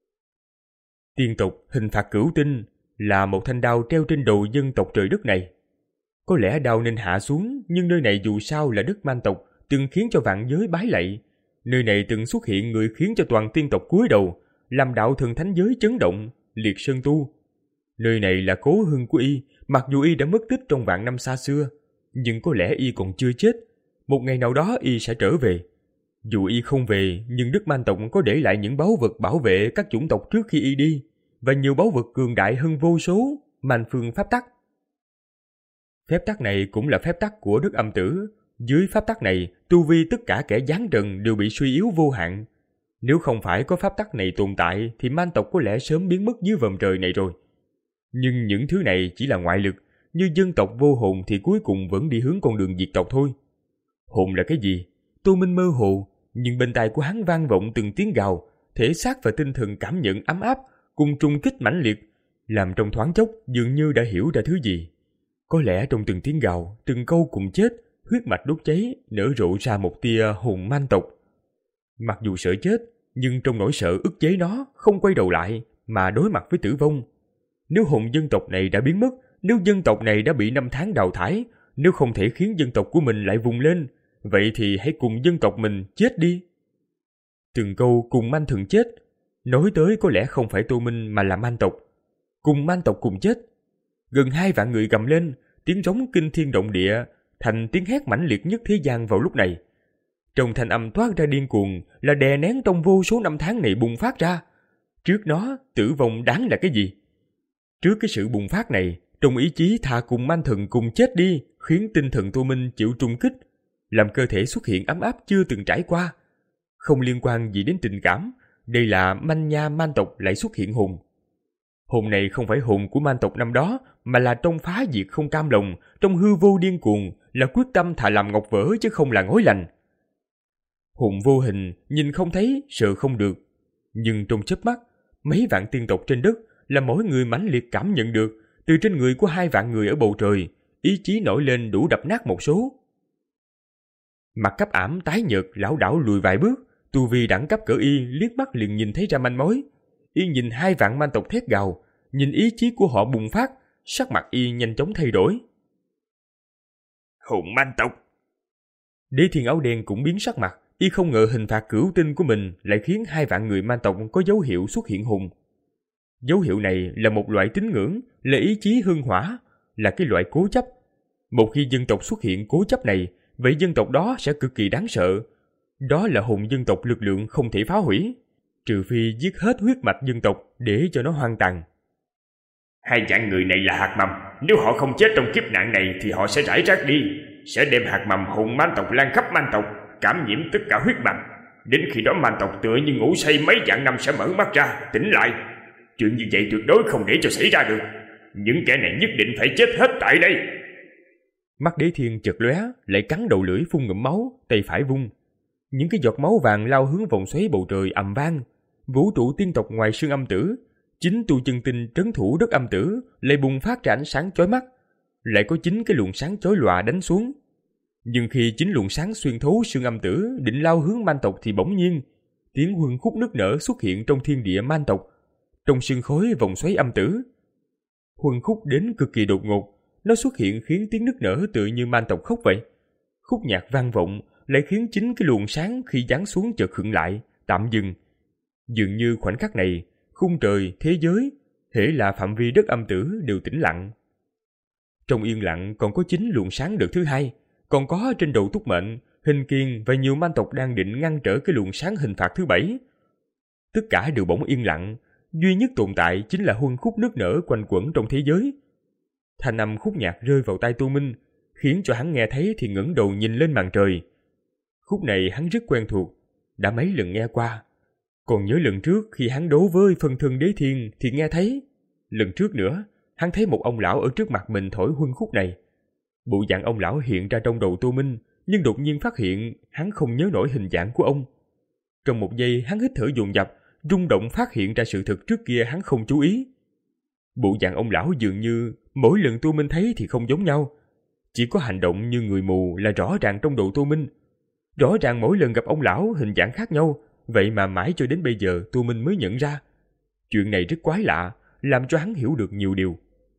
Tiên tộc hình phạt cửu tinh là một thanh đao treo trên đầu dân tộc trời đất này. Có lẽ đao nên hạ xuống, nhưng nơi này dù sao là đất Man tộc, từng khiến cho vạn giới bái lạy. Nơi này từng xuất hiện người khiến cho toàn tiên tộc cúi đầu, làm đạo thần thánh giới chấn động, liệt sơn tu. Nơi này là cố hương của y, mặc dù y đã mất tích trong vạn năm xa xưa, nhưng có lẽ y còn chưa chết. Một ngày nào đó y sẽ trở về. Dù y không về, nhưng đất Man tộc có để lại những báu vật bảo vệ các chủng tộc trước khi y đi, và nhiều báu vật cường đại hơn vô số, Man phương pháp tắc. Phép tắc này cũng là phép tắc của đất âm tử. Dưới pháp tắc này, tu vi tất cả kẻ giáng trần đều bị suy yếu vô hạn. Nếu không phải có pháp tắc này tồn tại, thì Man tộc có lẽ sớm biến mất dưới vòm trời này rồi. Nhưng những thứ này chỉ là ngoại lực, như dân tộc vô hồn thì cuối cùng vẫn đi hướng con đường diệt tộc thôi. Hồn là cái gì? Tô Minh mơ hồ, nhưng bên tai của hắn vang vọng từng tiếng gào, thể xác và tinh thần cảm nhận ấm áp, cùng trùng kích mãnh liệt, làm trong thoáng chốc dường như đã hiểu ra thứ gì. Có lẽ trong từng tiếng gào, từng câu cùng chết, huyết mạch đốt cháy, nở rộ ra một tia hồn Man tộc. Mặc dù sợ chết, nhưng trong nỗi sợ ức chế nó, không quay đầu lại, mà đối mặt với tử vong. Nếu hồn dân tộc này đã biến mất, nếu dân tộc này đã bị năm tháng đào thải, nếu không thể khiến dân tộc của mình lại vùng lên, vậy thì hãy cùng dân tộc mình chết đi. Từng câu cùng Man Thần chết, nói tới có lẽ không phải Tô Minh mà là Man tộc. Cùng Man tộc cùng chết. Gần hai vạn người gầm lên, tiếng rống kinh thiên động địa, thành tiếng hét mãnh liệt nhất thế gian vào lúc này. Trong thanh âm toát ra điên cuồng là đè nén trong vô số năm tháng này bùng phát ra. Trước nó, tử vong đáng là cái gì? Trước cái sự bùng phát này, trong ý chí thà cùng Man Thần cùng chết đi, khiến tinh thần Tô Minh chịu trùng kích, làm cơ thể xuất hiện ấm áp chưa từng trải qua. Không liên quan gì đến tình cảm, đây là manh nha Man tộc lại xuất hiện hồn. Hồn này không phải hồn của Man tộc năm đó, mà là trong phá diệt không cam lòng, trong hư vô điên cuồng, là quyết tâm thà làm ngọc vỡ chứ không là ngói lành. Hồn vô hình, nhìn không thấy, sợ không được. Nhưng trong chớp mắt, mấy vạn tiên tộc trên đất là mỗi người mãnh liệt cảm nhận được, từ trên người của hai vạn người ở bầu trời, ý chí nổi lên đủ đập nát một số. Mặt cấp ảm tái nhợt, lão đảo lùi vài bước, tu vi đẳng cấp cỡ y liếc mắt liền nhìn thấy ra manh mối. Y nhìn hai vạn Man tộc thét gào, nhìn ý chí của họ bùng phát, sắc mặt y nhanh chóng thay đổi. Hồn Man tộc! Đế Thiên áo đen cũng biến sắc mặt, y không ngờ hình phạt cửu tinh của mình lại khiến hai vạn người Man tộc có dấu hiệu xuất hiện hồn. Dấu hiệu này là một loại tín ngưỡng, là ý chí hương hỏa, là cái loại cố chấp. Một khi dân tộc xuất hiện cố chấp này, vậy dân tộc đó sẽ cực kỳ đáng sợ. Đó là hồn dân tộc lực lượng không thể phá hủy, trừ phi giết hết huyết mạch dân tộc để cho nó hoang tàn. Hai vạn người này là hạt mầm, nếu họ không chết trong kiếp nạn này thì họ sẽ rải rác đi, sẽ đem hạt mầm hồn Man tộc lan khắp Man tộc, cảm nhiễm tất cả huyết mạch. Đến khi đó Man tộc tựa như ngủ say mấy vạn năm sẽ mở mắt ra, tỉnh lại. Chuyện như vậy tuyệt đối không để cho xảy ra được. Những kẻ này nhất định phải chết hết tại đây. Mắt Đế Thiên chợt lóe, lại cắn đầu lưỡi phun ngụm máu, tay phải vung. Những cái giọt máu vàng lao hướng vòng xoáy bầu trời ầm vang. Vũ trụ tiên tộc ngoài xương âm tử, chính tu chân tinh trấn thủ đất âm tử lại bùng phát ra ánh sáng chói mắt, lại có chính cái luồng sáng chói lòa đánh xuống. Nhưng khi chính luồng sáng xuyên thấu xương âm tử định lao hướng man tộc thì bỗng nhiên tiếng huân khúc nức nở xuất hiện trong thiên địa man tộc, trong sương khói vòng xoáy âm tử. Huân khúc đến cực kỳ đột ngột, nó xuất hiện khiến tiếng nức nở tựa như man tộc khóc vậy. Khúc nhạc vang vọng lại khiến chính cái luồng sáng khi giáng xuống chợt khựng lại, tạm dừng. Dường như khoảnh khắc này, khung trời, thế giới, hễ là phạm vi đất âm tử đều tĩnh lặng. Trong yên lặng còn có chính luồng sáng đợt thứ hai, còn có trên đầu Túc Mệnh, Hình Kiền và nhiều man tộc đang định ngăn trở cái luồng sáng hình phạt thứ bảy. Tất cả đều bỗng yên lặng, duy nhất tồn tại chính là huân khúc nức nở quanh quẩn trong thế giới. Thanh âm khúc nhạc rơi vào tai Tô Minh, khiến cho hắn nghe thấy thì ngẩng đầu nhìn lên màn trời. Khúc này hắn rất quen thuộc, đã mấy lần nghe qua. Còn nhớ lần trước khi hắn đấu với phân thân Đế Thiên thì nghe thấy. Lần trước nữa, hắn thấy một ông lão ở trước mặt mình thổi huân khúc này. Bộ dạng ông lão hiện ra trong đầu Tô Minh, nhưng đột nhiên phát hiện hắn không nhớ nổi hình dạng của ông. Trong một giây hắn hít thở dồn dập, rung động phát hiện ra sự thực trước kia hắn không chú ý. Bộ dạng ông lão dường như mỗi lần Tô Minh thấy thì không giống nhau. Chỉ có hành động như người mù là rõ ràng trong đầu Tô Minh. Rõ ràng mỗi lần gặp ông lão hình dạng khác nhau, vậy mà mãi cho đến bây giờ Tô Minh mới nhận ra. Chuyện này rất quái lạ, làm cho hắn hiểu được nhiều điều.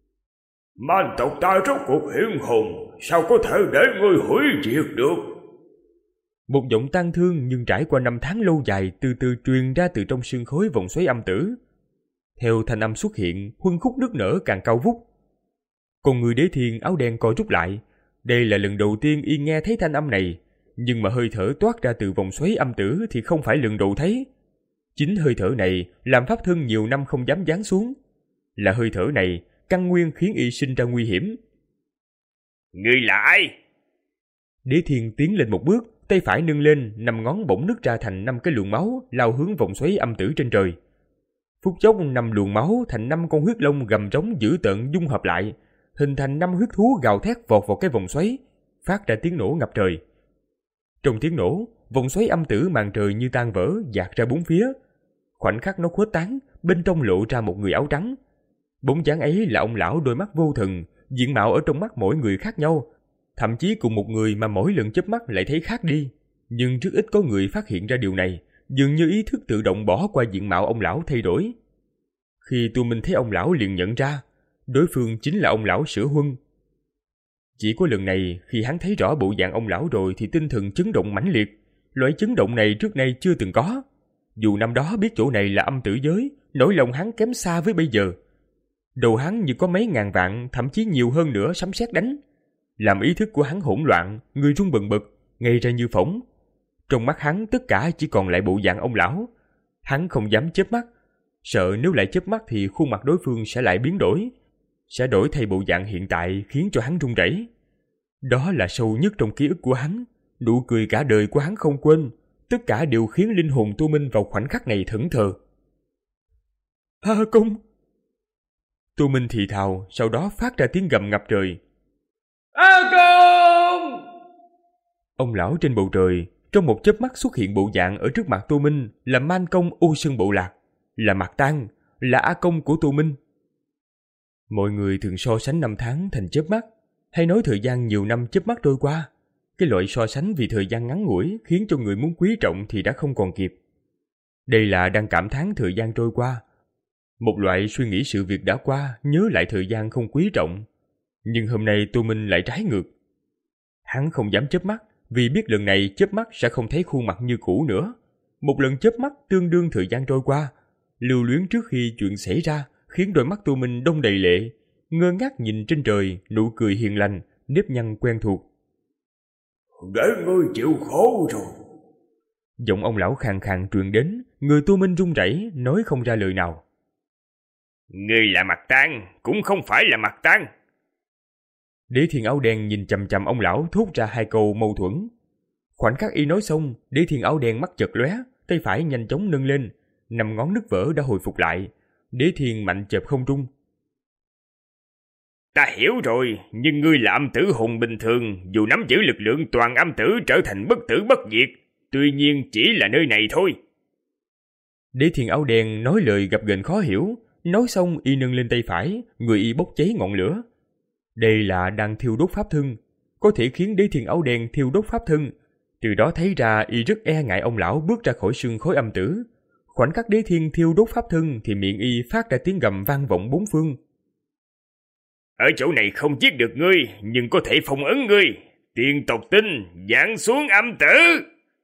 Man tộc ta rốt cuộc hiện hồn, sao có thể để ngươi hủy diệt được? Một giọng tang thương nhưng trải qua năm tháng lâu dài từ từ truyền ra từ trong sương khói vòng xoáy âm tử. Theo thanh âm xuất hiện, huân khúc nức nở càng cao vút. Còn người Đế Thiên áo đen co rút lại. Đây là lần đầu tiên y nghe thấy thanh âm này, nhưng mà hơi thở toát ra từ vòng xoáy âm tử thì không phải lần đầu thấy. Chính hơi thở này làm pháp thân nhiều năm không dám giáng xuống. Là hơi thở này căn nguyên khiến y sinh ra nguy hiểm. Ngươi là ai? Đế Thiên tiến lên một bước, tay phải nâng lên, năm ngón bỗng nứt ra thành năm cái luồng máu lao hướng vòng xoáy âm tử trên trời. Phút chốc năm luồng máu thành năm con huyết long gầm rống dữ tợn dung hợp lại, hình thành năm huyết thú gào thét vọt vào cái vòng xoáy, phát ra tiếng nổ ngập trời. Trong tiếng nổ, vòng xoáy âm tử màn trời như tan vỡ, dạt ra bốn phía. Khoảnh khắc nó khuếch tán, bên trong lộ ra một người áo trắng. Bóng dáng ấy là ông lão đôi mắt vô thần, diện mạo ở trong mắt mỗi người khác nhau, thậm chí cùng một người mà mỗi lần chớp mắt lại thấy khác đi. Nhưng rất ít có người phát hiện ra điều này, dường như ý thức tự động bỏ qua diện mạo ông lão thay đổi. Khi Tô Minh thấy ông lão liền nhận ra, đối phương chính là ông lão Sửa Huân. Chỉ có lần này, khi hắn thấy rõ bộ dạng ông lão rồi thì tinh thần chấn động mãnh liệt. Loại chấn động này trước nay chưa từng có. Dù năm đó biết chỗ này là âm tử giới, nỗi lòng hắn kém xa với bây giờ. Đầu hắn như có mấy ngàn vạn, thậm chí nhiều hơn nữa sấm sét đánh. Làm ý thức của hắn hỗn loạn, người run bần bật, ngay ra như phỏng. Trong mắt hắn tất cả chỉ còn lại bộ dạng ông lão. Hắn không dám chớp mắt, sợ nếu lại chớp mắt thì khuôn mặt đối phương sẽ lại biến đổi, sẽ đổi thay bộ dạng hiện tại khiến cho hắn run rẩy. Đó là sâu nhất trong ký ức của hắn, nụ cười cả đời của hắn không quên, tất cả đều khiến linh hồn Tô Minh vào khoảnh khắc này thẫn thờ. A Công! Tô Minh thì thào, sau đó phát ra tiếng gầm ngập trời. A Công! Ông lão trên bầu trời trong một chớp mắt xuất hiện bộ dạng ở trước mặt Tô Minh, là Man Công Ô Sơn Bộ Lạc, là Mạc Tang, là A Công của Tô Minh. Mọi người thường so sánh năm tháng thành chớp mắt, hay nói thời gian nhiều năm chớp mắt trôi qua. Cái loại so sánh vì thời gian ngắn ngủi khiến cho người muốn quý trọng thì đã không còn kịp. Đây là đang cảm thán thời gian trôi qua, một loại suy nghĩ sự việc đã qua, nhớ lại thời gian không quý trọng. Nhưng hôm nay Tô Minh lại trái ngược. Hắn không dám chớp mắt, vì biết lần này chớp mắt sẽ không thấy khuôn mặt như cũ nữa. Một lần chớp mắt tương đương thời gian trôi qua, lưu luyến trước khi chuyện xảy ra, khiến đôi mắt Tô Minh đông đầy lệ, ngơ ngác nhìn trên trời, nụ cười hiền lành, nếp nhăn quen thuộc. Để ngươi chịu khổ rồi. Giọng ông lão khàn khàn truyền đến, người Tô Minh run rẩy, nói không ra lời nào. Ngươi là Mạc Tang, cũng không phải là Mạc Tang. Đế Thiên áo đen nhìn chằm chằm ông lão thốt ra hai câu mâu thuẫn. Khoảnh khắc y nói xong, Đế Thiên áo đen mắt chợt lóe, tay phải nhanh chóng nâng lên, năm ngón nứt vỡ đã hồi phục lại. Đế Thiên mạnh chộp không trung. Ta hiểu rồi, nhưng ngươi là âm tử hồn bình thường, dù nắm giữ lực lượng toàn âm tử trở thành bất tử bất diệt, tuy nhiên chỉ là nơi này thôi. Đế Thiên áo đen nói lời gập ghềnh khó hiểu, nói xong y nâng lên tay phải, người y bốc cháy ngọn lửa. Đây là đang thiêu đốt pháp thân, có thể khiến Đế Thiên áo đen thiêu đốt pháp thân. Từ đó thấy ra y rất e ngại ông lão bước ra khỏi sương khói âm tử. Khoảnh khắc Đế Thiên thiêu đốt pháp thân thì miệng y phát ra tiếng gầm vang vọng bốn phương. Ở chỗ này không giết được ngươi, nhưng có thể phong ấn ngươi. Tiên tộc tinh giáng xuống âm tử.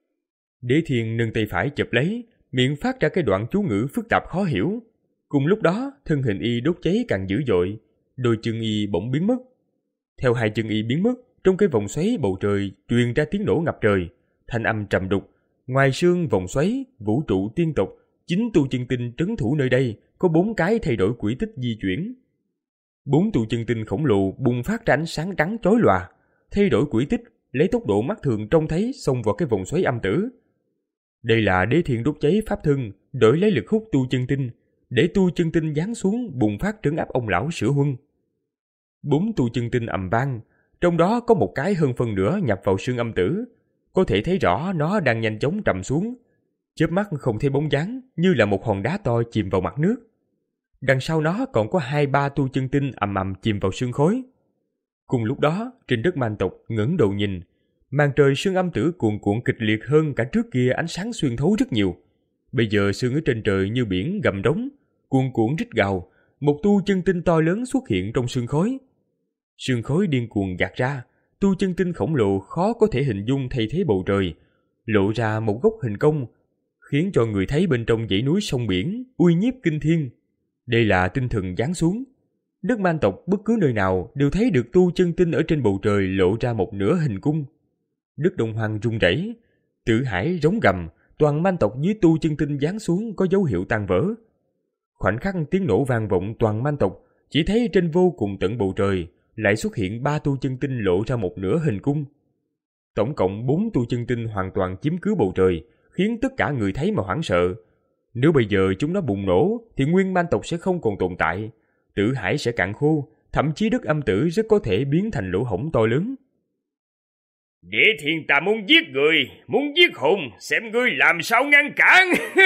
Đế Thiên nâng tay phải chụp lấy, miệng phát ra cái đoạn chú ngữ phức tạp khó hiểu. Cùng lúc đó, thân hình y đốt cháy càng dữ dội, đôi chân y bỗng biến mất. Theo hai chân y biến mất, trong cái vòng xoáy bầu trời truyền ra tiếng nổ ngập trời, thanh âm trầm đục. Ngoài sương vòng xoáy, vũ trụ tiên tộc, chính tu chân tinh trấn thủ nơi đây có bốn cái thay đổi quỹ tích di chuyển. Bốn tu chân tinh khổng lồ bùng phát ra ánh sáng trắng chói lòa, thay đổi quỹ tích, lấy tốc độ mắt thường trông thấy xông vào cái vòng xoáy âm tử. Đây là Đế Thiên đốt cháy pháp thân, đổi lấy lực hút tu chân tinh, để tu chân tinh giáng xuống bùng phát trấn áp ông lão Sửa Huân. Bốn tu chân tinh ầm vang, trong đó có một cái hơn phân nửa nhập vào sương âm tử, có thể thấy rõ nó đang nhanh chóng trầm xuống, chớp mắt không thấy bóng dáng, như là một hòn đá to chìm vào mặt nước. Đằng sau nó còn có hai ba tu chân tinh ầm ầm chìm vào sương khói. Cùng lúc đó, trên đất man tộc ngẩng đầu nhìn, màn trời sương âm tử cuồn cuộn kịch liệt hơn cả trước kia, ánh sáng xuyên thấu rất nhiều. Bây giờ sương ở trên trời như biển gầm đống, cuồn cuộn rít gào, một tu chân tinh to lớn xuất hiện trong sương khói. Sương khói điên cuồng gạt ra, tu chân tinh khổng lồ khó có thể hình dung thay thế bầu trời, lộ ra một góc hình cong, khiến cho người thấy bên trong dãy núi sông biển uy nhiếp kinh thiên. Đây là tinh thần giáng xuống. Đất man tộc bất cứ nơi nào đều thấy được tu chân tinh ở trên bầu trời lộ ra một nửa hình cung. Đất Đông Hoang rung rẩy, Tử Hải rống gầm, toàn man tộc dưới tu chân tinh giáng xuống có dấu hiệu tan vỡ. Khoảnh khắc tiếng nổ vang vọng toàn man tộc, chỉ thấy trên vô cùng tận bầu trời lại xuất hiện ba tu chân tinh lộ ra một nửa hình cung. Tổng cộng bốn tu chân tinh hoàn toàn chiếm cứ bầu trời, khiến tất cả người thấy mà hoảng sợ. Nếu bây giờ chúng nó bùng nổ thì nguyên man tộc sẽ không còn tồn tại, Tử Hải sẽ cạn khô, thậm chí đất âm tử rất có thể biến thành lỗ hổng to lớn. Đế Thiên ta muốn giết người, muốn giết hồn, xem ngươi làm sao ngăn cản.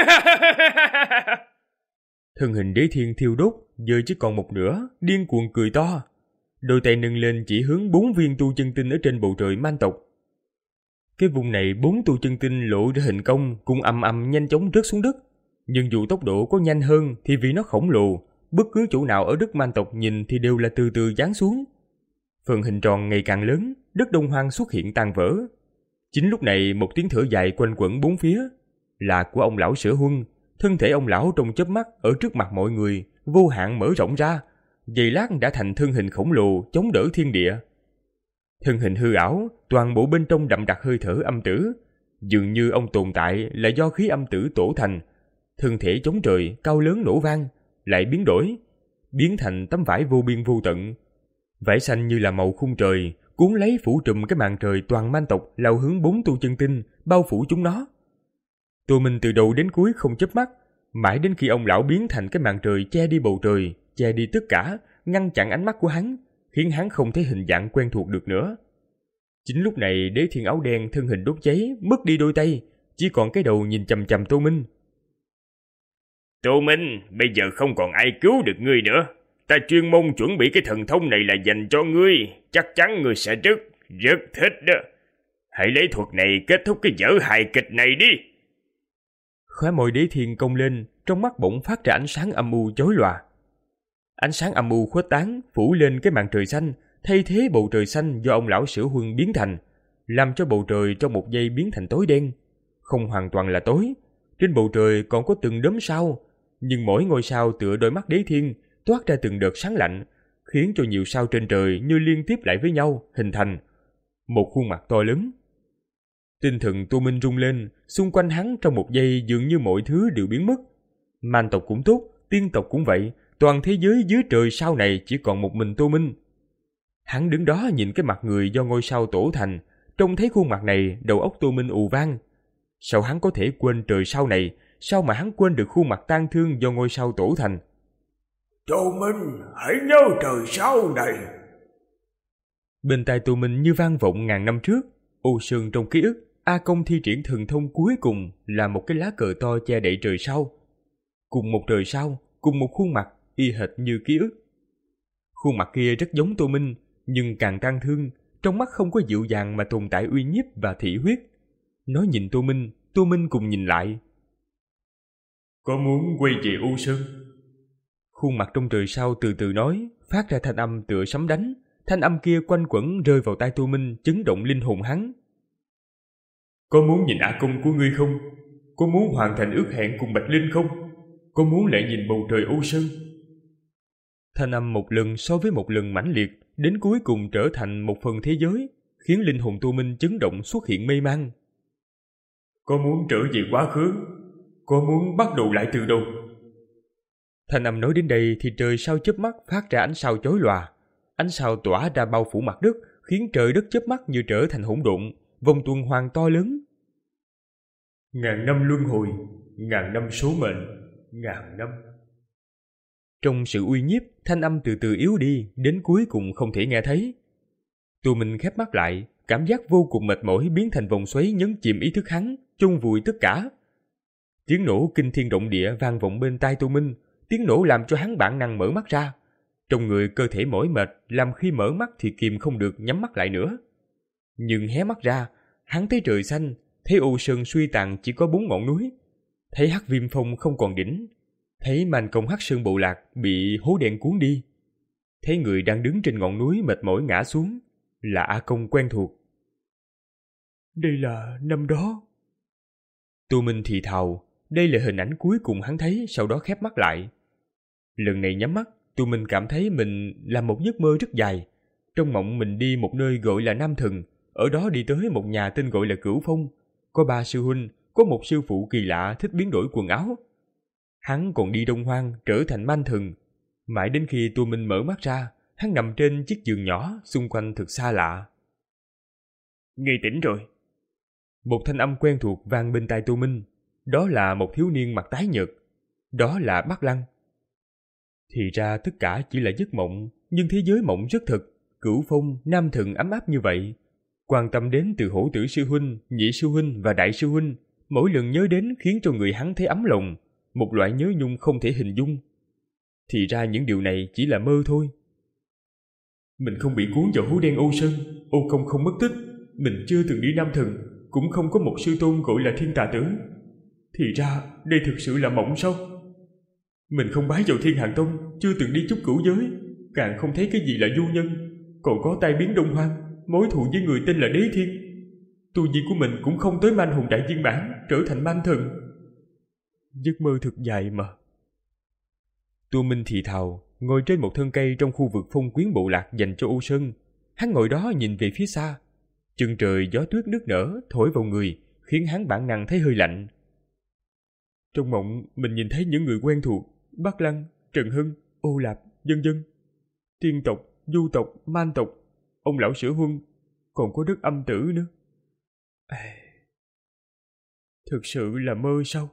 Thân hình Đế Thiên thiêu đốt giờ chỉ còn một nửa, điên cuồng cười to, đôi tay nâng lên chỉ hướng bốn viên tu chân tinh ở trên bầu trời man tộc. Cái vùng này bốn tu chân tinh lộ ra hình cong cùng ầm ầm nhanh chóng rớt xuống đất, nhưng dù tốc độ có nhanh hơn thì vì nó khổng lồ, bất cứ chỗ nào ở đất man tộc nhìn thì đều là từ từ giáng xuống. Phần hình tròn ngày càng lớn, đất Đông Hoang xuất hiện tan vỡ. Chính lúc này một tiếng thở dài quanh quẩn bốn phía, là của ông lão Sửa Huân. Thân thể ông lão trong chớp mắt ở trước mặt mọi người vô hạn mở rộng ra, giây lát đã thành thân hình khổng lồ chống đỡ thiên địa. Thân hình hư ảo, toàn bộ bên trong đậm đặc hơi thở âm tử, dường như ông tồn tại là do khí âm tử tổ thành. Thân thể chống trời cao lớn nổ vang, lại biến đổi, biến thành tấm vải vô biên vô tận. Vải xanh như là màu khung trời, cuốn lấy phủ trùm cái màn trời toàn man tộc lao hướng bốn tu chân tinh, bao phủ chúng nó. Tô Minh từ đầu đến cuối không chớp mắt, mãi đến khi ông lão biến thành cái màn trời che đi bầu trời, che đi tất cả, ngăn chặn ánh mắt của hắn, khiến hắn không thấy hình dạng quen thuộc được nữa. Chính lúc này Đế Thiên áo đen thân hình đốt cháy, mất đi đôi tay, chỉ còn cái đầu nhìn chằm chằm Tô Minh. Tô Minh, bây giờ không còn ai cứu được ngươi nữa. Ta chuyên môn chuẩn bị cái thần thông này là dành cho ngươi, chắc chắn ngươi sẽ rất, rất thích đó. Hãy lấy thuật này kết thúc cái dở hài kịch này đi. Khóe môi Đế Thiên cong lên, trong mắt bỗng phát ra ánh sáng âm u chói lòa. Ánh sáng âm u khuếch tán, phủ lên cái màn trời xanh, thay thế bầu trời xanh do ông lão Sửa Huân biến thành, làm cho bầu trời trong một giây biến thành tối đen. Không hoàn toàn là tối, trên bầu trời còn có từng đốm sao, nhưng mỗi ngôi sao tựa đôi mắt Đế Thiên, toát ra từng đợt sáng lạnh, khiến cho nhiều sao trên trời như liên tiếp lại với nhau, hình thành một khuôn mặt to lớn. Tinh thần Tô Minh rung lên, xung quanh hắn trong một giây dường như mọi thứ đều biến mất. Man tộc cũng tốt, tiên tộc cũng vậy, toàn thế giới dưới trời sao này chỉ còn một mình Tô Minh. Hắn đứng đó nhìn cái mặt người do ngôi sao tổ thành, trông thấy khuôn mặt này, đầu óc Tô Minh ù vang. Sao hắn có thể quên trời sao này, sao mà hắn quên được khuôn mặt tang thương do ngôi sao tổ thành? Tô Minh, hãy nhớ trời sao này, Bên tai Tô Minh như vang vọng ngàn năm trước, ô sơn trong ký ức, A Công thi triển thần thông cuối cùng là một cái lá cờ to che đậy trời sao. Cùng một trời sao, cùng một khuôn mặt, y hệt như ký ức. Khuôn mặt kia rất giống Tô Minh, nhưng càng tang thương, trong mắt không có dịu dàng mà tồn tại uy nhiếp và thị huyết. Nó nhìn Tô Minh, Tô Minh cùng nhìn lại. Có muốn quay về U Sơn? Khuôn mặt trong trời sao từ từ nói, phát ra thanh âm tựa sấm đánh. Thanh âm kia quanh quẩn rơi vào tai Tô Minh, chấn động linh hồn hắn. Có muốn nhìn A Công của ngươi không? Có muốn hoàn thành ước hẹn cùng Bạch Linh không? Có muốn lại nhìn bầu trời U Sơn? Thanh âm một lần so với một lần mãnh liệt, đến cuối cùng trở thành một phần thế giới, khiến linh hồn Tô Minh chấn động xuất hiện mê man. Có muốn trở về quá khứ? Có muốn bắt đầu lại từ đầu? Thanh âm nói đến đây thì trời sao chớp mắt phát ra ánh sao chói lòa. Ánh sao tỏa ra bao phủ mặt đất, khiến trời đất chớp mắt như trở thành hỗn độn, vòng tuần hoàn to lớn. Ngàn năm luân hồi, ngàn năm số mệnh, ngàn năm. Trong sự uy nhiếp, thanh âm từ từ yếu đi, đến cuối cùng không thể nghe thấy. Tô Minh khép mắt lại, cảm giác vô cùng mệt mỏi biến thành vòng xoáy nhấn chìm ý thức hắn, chôn vùi tất cả. Tiếng nổ kinh thiên động địa vang vọng bên tai Tô Minh, tiếng nổ làm cho hắn bản năng mở mắt ra. Trong người cơ thể mỏi mệt, làm khi mở mắt thì kìm không được nhắm mắt lại nữa. Nhưng hé mắt ra, hắn thấy trời xanh, thấy ô sơn suy tàn chỉ có bốn ngọn núi, thấy Hắc Viêm Phong không còn đỉnh, thấy màn công Hắc Sơn bộ lạc bị hố đen cuốn đi, thấy người đang đứng trên ngọn núi mệt mỏi ngã xuống, là A Công quen thuộc. Đây là năm đó. Tô Minh thì thào, đây là hình ảnh cuối cùng hắn thấy, sau đó khép mắt lại. Lần này nhắm mắt, Tô Minh cảm thấy mình làm một giấc mơ rất dài. Trong mộng mình đi một nơi gọi là Nam Thần, ở đó đi tới một nhà tên gọi là Cửu Phong. Có ba sư huynh, có một sư phụ kỳ lạ thích biến đổi quần áo. Hắn còn đi Đông Hoang trở thành man thần. Mãi đến khi Tô Minh mở mắt ra, hắn nằm trên chiếc giường nhỏ, xung quanh thực xa lạ. Ngươi tỉnh rồi. Một thanh âm quen thuộc vang bên tai Tô Minh. Đó là một thiếu niên mặt tái nhợt. Đó là Bắc Lăng. Thì ra tất cả chỉ là giấc mộng, nhưng thế giới mộng rất thực. Cửu Phong, Nam Thần ấm áp như vậy. Quan tâm đến từ Hổ Tử sư huynh, Nhị sư huynh và Đại sư huynh, mỗi lần nhớ đến khiến cho người hắn thấy ấm lòng, một loại nhớ nhung không thể hình dung. Thì ra những điều này chỉ là mơ thôi. Mình không bị cuốn vào hố đen Ô Sơn, Ô Công không mất tích, mình chưa từng đi Nam Thần, cũng không có một sư tôn gọi là Thiên Tà Tử. Thì ra đây thực sự là mộng sao? Mình không bái vào Thiên Hàn Tông, chưa từng đi chút cửu giới, càng không thấy cái gì là vô nhân, còn có tai biến Đông Hoang, mối thù với người tên là Đế Thiên. Tu vi của mình cũng không tới man hồn đại viên mãn, trở thành man thần. Giấc mơ thực dài mà. Tô Minh thì thào, ngồi trên một thân cây trong khu vực phong quyến bộ lạc dành cho Ô Sơn. Hắn ngồi đó nhìn về phía xa. Chân trời gió tuyết nức nở thổi vào người, khiến hắn bản năng thấy hơi lạnh. Trong mộng mình nhìn thấy những người quen thuộc, Bắc Lăng, Trần Hưng, Ô Lạp, vân vân. Tiên tộc, du tộc, man tộc, ông lão Sửa Huân, còn có Đất Âm Tử nữa. À, thực sự là mơ sao?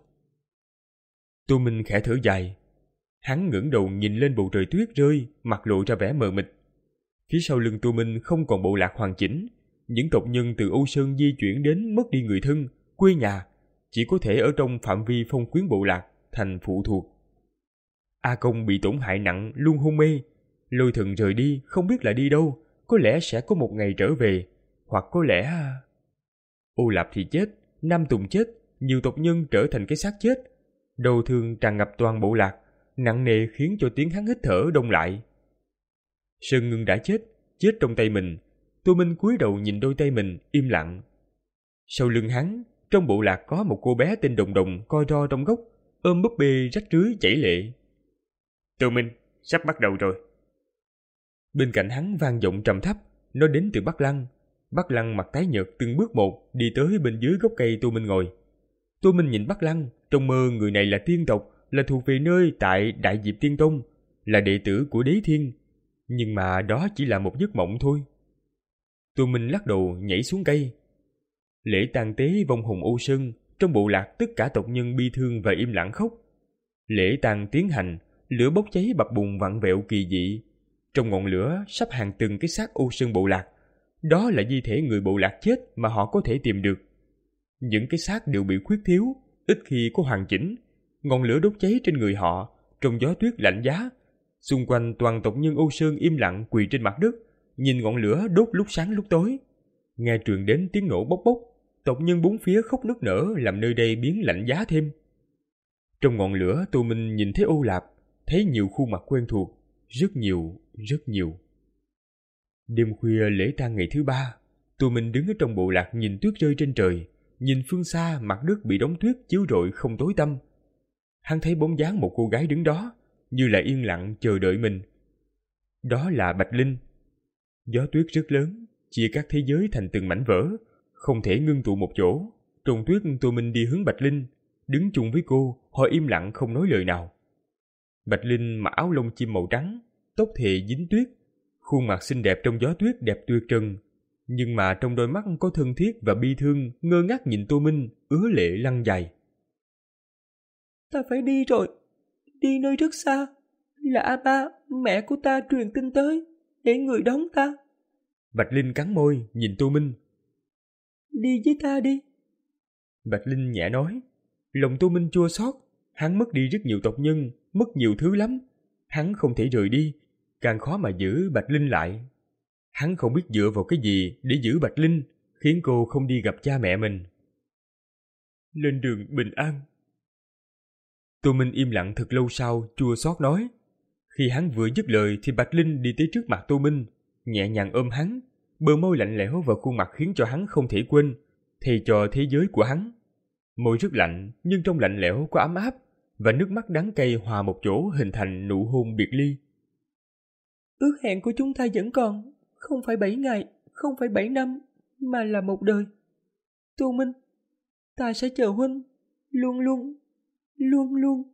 Tô Minh khẽ thở dài. Hắn ngẩng đầu nhìn lên bầu trời tuyết rơi, mặt lộ ra vẻ mờ mịt. Phía sau lưng Tô Minh không còn bộ lạc hoàn chỉnh. Những tộc nhân từ Âu Sơn di chuyển đến mất đi người thân, quê nhà, chỉ có thể ở trong phạm vi phong quyến bộ lạc, thành phụ thuộc. A Công bị tổn hại nặng, luôn hôn mê. Lôi Thần rời đi, không biết là đi đâu, có lẽ sẽ có một ngày trở về, hoặc có lẽ... Ô Lạp thì chết, Nam Tùng chết, nhiều tộc nhân trở thành cái xác chết. Đau thương tràn ngập toàn bộ lạc, nặng nề khiến cho tiếng hắn hít thở đông lại. Sơn Ngưng đã chết, chết trong tay mình. Tô Minh cúi đầu nhìn đôi tay mình, im lặng. Sau lưng hắn, trong bộ lạc có một cô bé tên Đồng Đồng coi ro trong góc, ôm búp bê rách rưới chảy lệ. Tô Minh, sắp bắt đầu rồi. Bên cạnh hắn vang giọng trầm thấp, nó đến từ Bắc Lăng. Bắc Lăng mặt tái nhợt từng bước một đi tới bên dưới gốc cây Tô Minh ngồi. Tô Minh nhìn Bắc Lăng, trong mơ người này là tiên tộc, là thuộc về nơi tại Đại Diệp Tiên Tông, là đệ tử của Đế Thiên. Nhưng mà đó chỉ là một giấc mộng thôi. Tô Minh lắc đầu nhảy xuống cây. Lễ tang tế vong hồn Ô Sơn, trong bộ lạc tất cả tộc nhân bi thương và im lặng khóc. Lễ tang tiến hành, lửa bốc cháy bập bùng vặn vẹo kỳ dị. Trong ngọn lửa sắp hàng từng cái xác Ô Sơn bộ lạc, Đó là di thể người bộ lạc chết mà họ có thể tìm được. Những cái xác đều bị khuyết thiếu, ít khi có hoàn chỉnh. Ngọn lửa đốt cháy trên người họ, trong gió tuyết lạnh giá. Xung quanh toàn tộc nhân Âu Sơn im lặng quỳ trên mặt đất, nhìn ngọn lửa đốt lúc sáng lúc tối. Nghe truyền đến tiếng nổ bốc bốc, tộc nhân bốn phía khóc nức nở làm nơi đây biến lạnh giá thêm. Trong ngọn lửa, Tô Minh nhìn thấy Ô Lạp, thấy nhiều khuôn mặt quen thuộc, rất nhiều, rất nhiều. Đêm khuya lễ tang ngày thứ ba, Tô Minh đứng ở trong bộ lạc nhìn tuyết rơi trên trời, nhìn phương xa mặt đất bị đóng tuyết chiếu rọi không tối tăm. Hắn thấy bóng dáng một cô gái đứng đó, như là yên lặng chờ đợi mình. Đó là Bạch Linh. Gió tuyết rất lớn, chia các thế giới thành từng mảnh vỡ, không thể ngưng tụ một chỗ. Trong tuyết, Tô Minh đi hướng Bạch Linh, đứng chung với cô, họ im lặng không nói lời nào. Bạch Linh mặc áo lông chim màu trắng, tóc thề dính tuyết, khuôn mặt xinh đẹp trong gió tuyết đẹp tuyệt trần, nhưng mà trong đôi mắt có thân thiết và bi thương, ngơ ngác nhìn Tô Minh, ứa lệ lăn dài. Ta phải đi rồi, đi nơi rất xa, là A Ba, mẹ của ta truyền tin tới, để người đón ta. Bạch Linh cắn môi, nhìn Tô Minh. Đi với ta đi. Bạch Linh nhẹ nói. Lòng Tô Minh chua xót, hắn mất đi rất nhiều tộc nhân, mất nhiều thứ lắm. Hắn không thể rời đi, càng khó mà giữ Bạch Linh lại. Hắn không biết dựa vào cái gì để giữ Bạch Linh, khiến cô không đi gặp cha mẹ mình. Lên đường bình an. Tô Minh im lặng thật lâu sau, chua xót nói. Khi hắn vừa dứt lời thì Bạch Linh đi tới trước mặt Tô Minh, nhẹ nhàng ôm hắn, bờ môi lạnh lẽo và khuôn mặt khiến cho hắn không thể quên, thầy trò thế giới của hắn. Môi rất lạnh, nhưng trong lạnh lẽo có ấm áp, và nước mắt đắng cay hòa một chỗ hình thành nụ hôn biệt ly. Ước hẹn của chúng ta vẫn còn, không phải bảy ngày, không phải bảy năm, mà là một đời. Tô Minh, ta sẽ chờ huynh, luôn luôn, luôn luôn.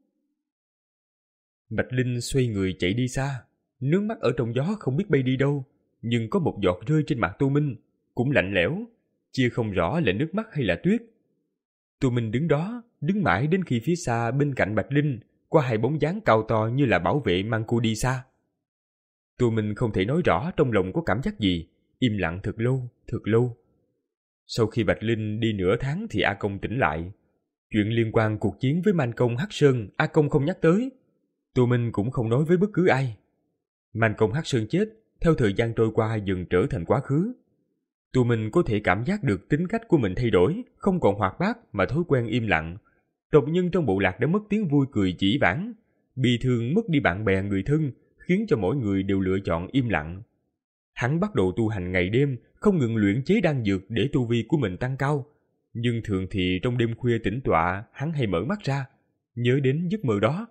Bạch Linh xoay người chạy đi xa, nước mắt ở trong gió không biết bay đi đâu, nhưng có một giọt rơi trên mặt Tô Minh, cũng lạnh lẽo, chia không rõ là nước mắt hay là tuyết. Tô Minh đứng đó, đứng mãi đến khi phía xa bên cạnh Bạch Linh, qua hai bóng dáng cao to như là bảo vệ mang cô đi xa. Tô Minh không thể nói rõ trong lòng có cảm giác gì, im lặng thật lâu, thật lâu. Sau khi Bạch Linh đi nửa tháng thì A Công tỉnh lại. Chuyện liên quan cuộc chiến với Man Công Hắc Sơn, A Công không nhắc tới. Tô Minh cũng không nói với bất cứ ai. Man Công Hắc Sơn chết, theo thời gian trôi qua dần trở thành quá khứ. Tô Minh có thể cảm giác được tính cách của mình thay đổi, không còn hoạt bát mà thói quen im lặng. Tộc nhân trong bộ lạc đã mất tiếng vui cười chỉ vãng, bi thương mất đi bạn bè người thân, khiến cho mỗi người đều lựa chọn im lặng. Hắn bắt đầu tu hành ngày đêm, không ngừng luyện chế đan dược để tu vi của mình tăng cao. Nhưng thường thì trong đêm khuya tĩnh tọa, hắn hay mở mắt ra, nhớ đến giấc mơ đó.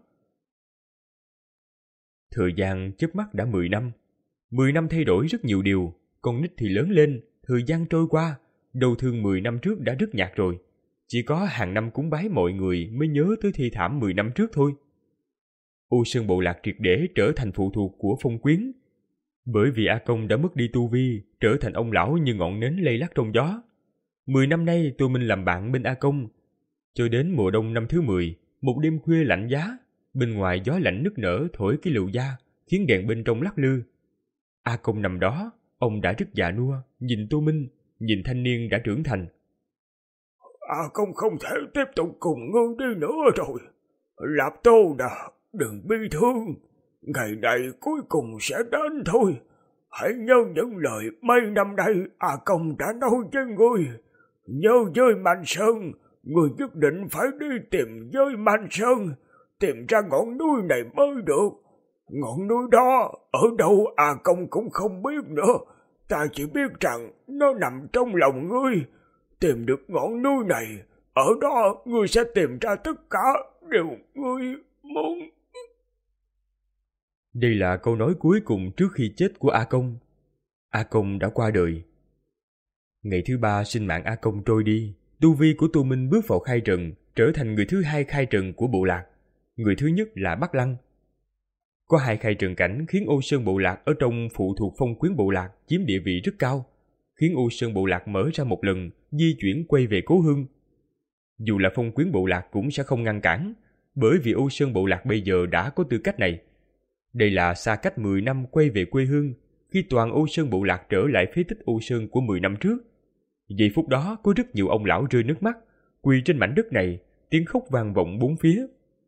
Thời gian chớp mắt đã mười năm. Mười năm thay đổi rất nhiều điều, con nít thì lớn lên, thời gian trôi qua, đau thương mười năm trước đã rất nhạt rồi. Chỉ có hàng năm cúng bái mọi người mới nhớ tới thi thảm mười năm trước thôi. Ô Sơn bộ lạc triệt để trở thành phụ thuộc của Phong Quyến. Bởi vì A Công đã mất đi tu vi, trở thành ông lão như ngọn nến lay lắc trong gió. Mười năm nay Tô Minh làm bạn bên A Công. Cho đến mùa đông năm thứ mười, một đêm khuya lạnh giá, bên ngoài gió lạnh nức nở thổi cái lựu da, khiến đèn bên trong lắc lư. A Công nằm đó, ông đã rất già nua, nhìn Tô Minh, nhìn thanh niên đã trưởng thành. A Công không thể tiếp tục cùng ngươi đi nữa rồi. Lạp Tô đã, đừng bi thương. Ngày này cuối cùng sẽ đến thôi. Hãy nhớ những lời mấy năm nay A Công đã nói với ngươi. Nhớ với Man Sơn, ngươi nhất định phải đi tìm với Man Sơn, tìm ra ngọn núi này mới được. Ngọn núi đó ở đâu A Công cũng không biết nữa. Ta chỉ biết rằng nó nằm trong lòng ngươi. Tìm được ngọn núi này, ở đó ngươi sẽ tìm ra tất cả điều ngươi muốn. Đây là câu nói cuối cùng trước khi chết của A Công. A Công đã qua đời. Ngày thứ ba sinh mạng A Công trôi đi, tu vi của Tô Minh bước vào khai trần, trở thành người thứ hai khai trần của bộ lạc. Người thứ nhất là Bắc Lăng. Có hai khai trần cảnh khiến Ô Sơn bộ lạc ở trong phụ thuộc Phong Quyến bộ lạc chiếm địa vị rất cao, khiến Ô Sơn bộ lạc mở ra một lần, di chuyển quay về cố hương. Dù là Phong Quyến bộ lạc cũng sẽ không ngăn cản, bởi vì Ô Sơn bộ lạc bây giờ đã có tư cách này. Đây là xa cách mười năm quay về quê hương, khi toàn Ô Sơn bộ lạc trở lại phế tích Ô Sơn của mười năm trước. Giây phút đó có rất nhiều ông lão rơi nước mắt, quỳ trên mảnh đất này, tiếng khóc vang vọng bốn phía.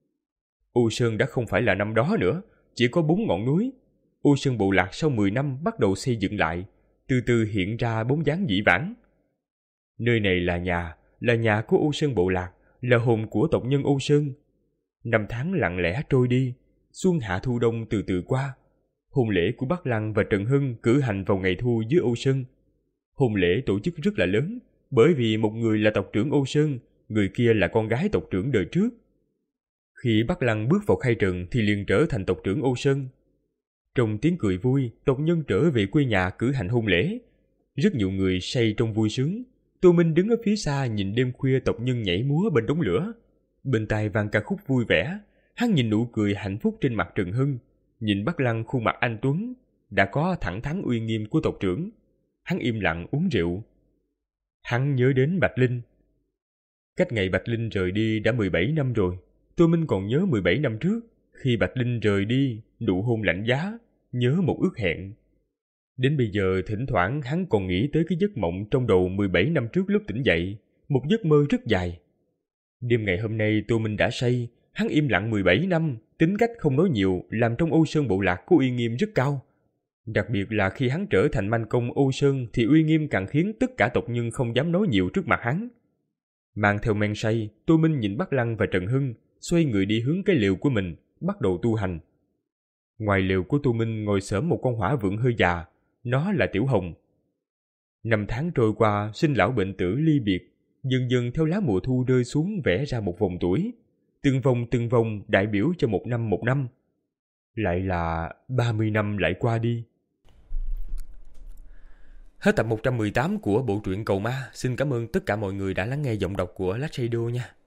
Ô Sơn đã không phải là năm đó nữa, chỉ có bốn ngọn núi. Ô Sơn bộ lạc sau mười năm bắt đầu xây dựng lại, từ từ hiện ra bóng dáng dĩ vãng. Nơi này là nhà, là nhà của Ô Sơn bộ lạc, là hồn của tộc nhân Ô Sơn. Năm tháng lặng lẽ trôi đi, xuân hạ thu đông từ từ qua. Hôn lễ của Bắc Lăng và Trần Hưng cử hành vào ngày thu dưới Ô Sơn. Hôn lễ tổ chức rất là lớn, bởi vì một người là tộc trưởng Ô Sơn, người kia là con gái tộc trưởng đời trước. Khi Bắc Lăng bước vào khai trần thì liền trở thành tộc trưởng Ô Sơn. Trong tiếng cười vui, tộc nhân trở về quê nhà cử hành hôn lễ. Rất nhiều người say trong vui sướng. Tô Minh đứng ở phía xa nhìn đêm khuya tộc nhân nhảy múa bên đống lửa. Bên tai vang ca khúc vui vẻ, hắn nhìn nụ cười hạnh phúc trên mặt Trần Hưng, nhìn Bắc Lăng khuôn mặt anh tuấn, đã có thẳng thắn uy nghiêm của tộc trưởng. Hắn im lặng uống rượu. Hắn nhớ đến Bạch Linh. Cách ngày Bạch Linh rời đi đã mười bảy năm rồi. Tô Minh còn nhớ mười bảy năm trước, khi Bạch Linh rời đi, nụ hôn lạnh giá, nhớ một ước hẹn. Đến bây giờ thỉnh thoảng hắn còn nghĩ tới cái giấc mộng trong đầu mười bảy năm trước lúc tỉnh dậy, một giấc mơ rất dài. Đêm ngày hôm nay Tô Minh đã say, hắn im lặng mười bảy năm, tính cách không nói nhiều, làm trong Ô Sơn bộ lạc có uy nghiêm rất cao. Đặc biệt là khi hắn trở thành manh công Ô Sơn thì uy nghiêm càng khiến tất cả tộc nhân không dám nói nhiều trước mặt hắn. Mang theo men say, Tô Minh nhìn Bắc Lăng và Trần Hưng, xoay người đi hướng cái lều của mình, bắt đầu tu hành. Ngoài lều của Tô Minh ngồi xổm một con hỏa vượng hơi già, nó là Tiểu Hồng. Năm tháng trôi qua, sinh lão bệnh tử ly biệt, dần dần theo lá mùa thu rơi xuống vẽ ra một vòng tuổi, từng vòng từng vòng đại biểu cho một năm một năm. Lại là ba mươi năm lại qua đi. Hết tập một trăm mười tám của bộ truyện Cầu Ma. Xin cảm ơn tất cả mọi người đã lắng nghe giọng đọc của Lách Radio nha.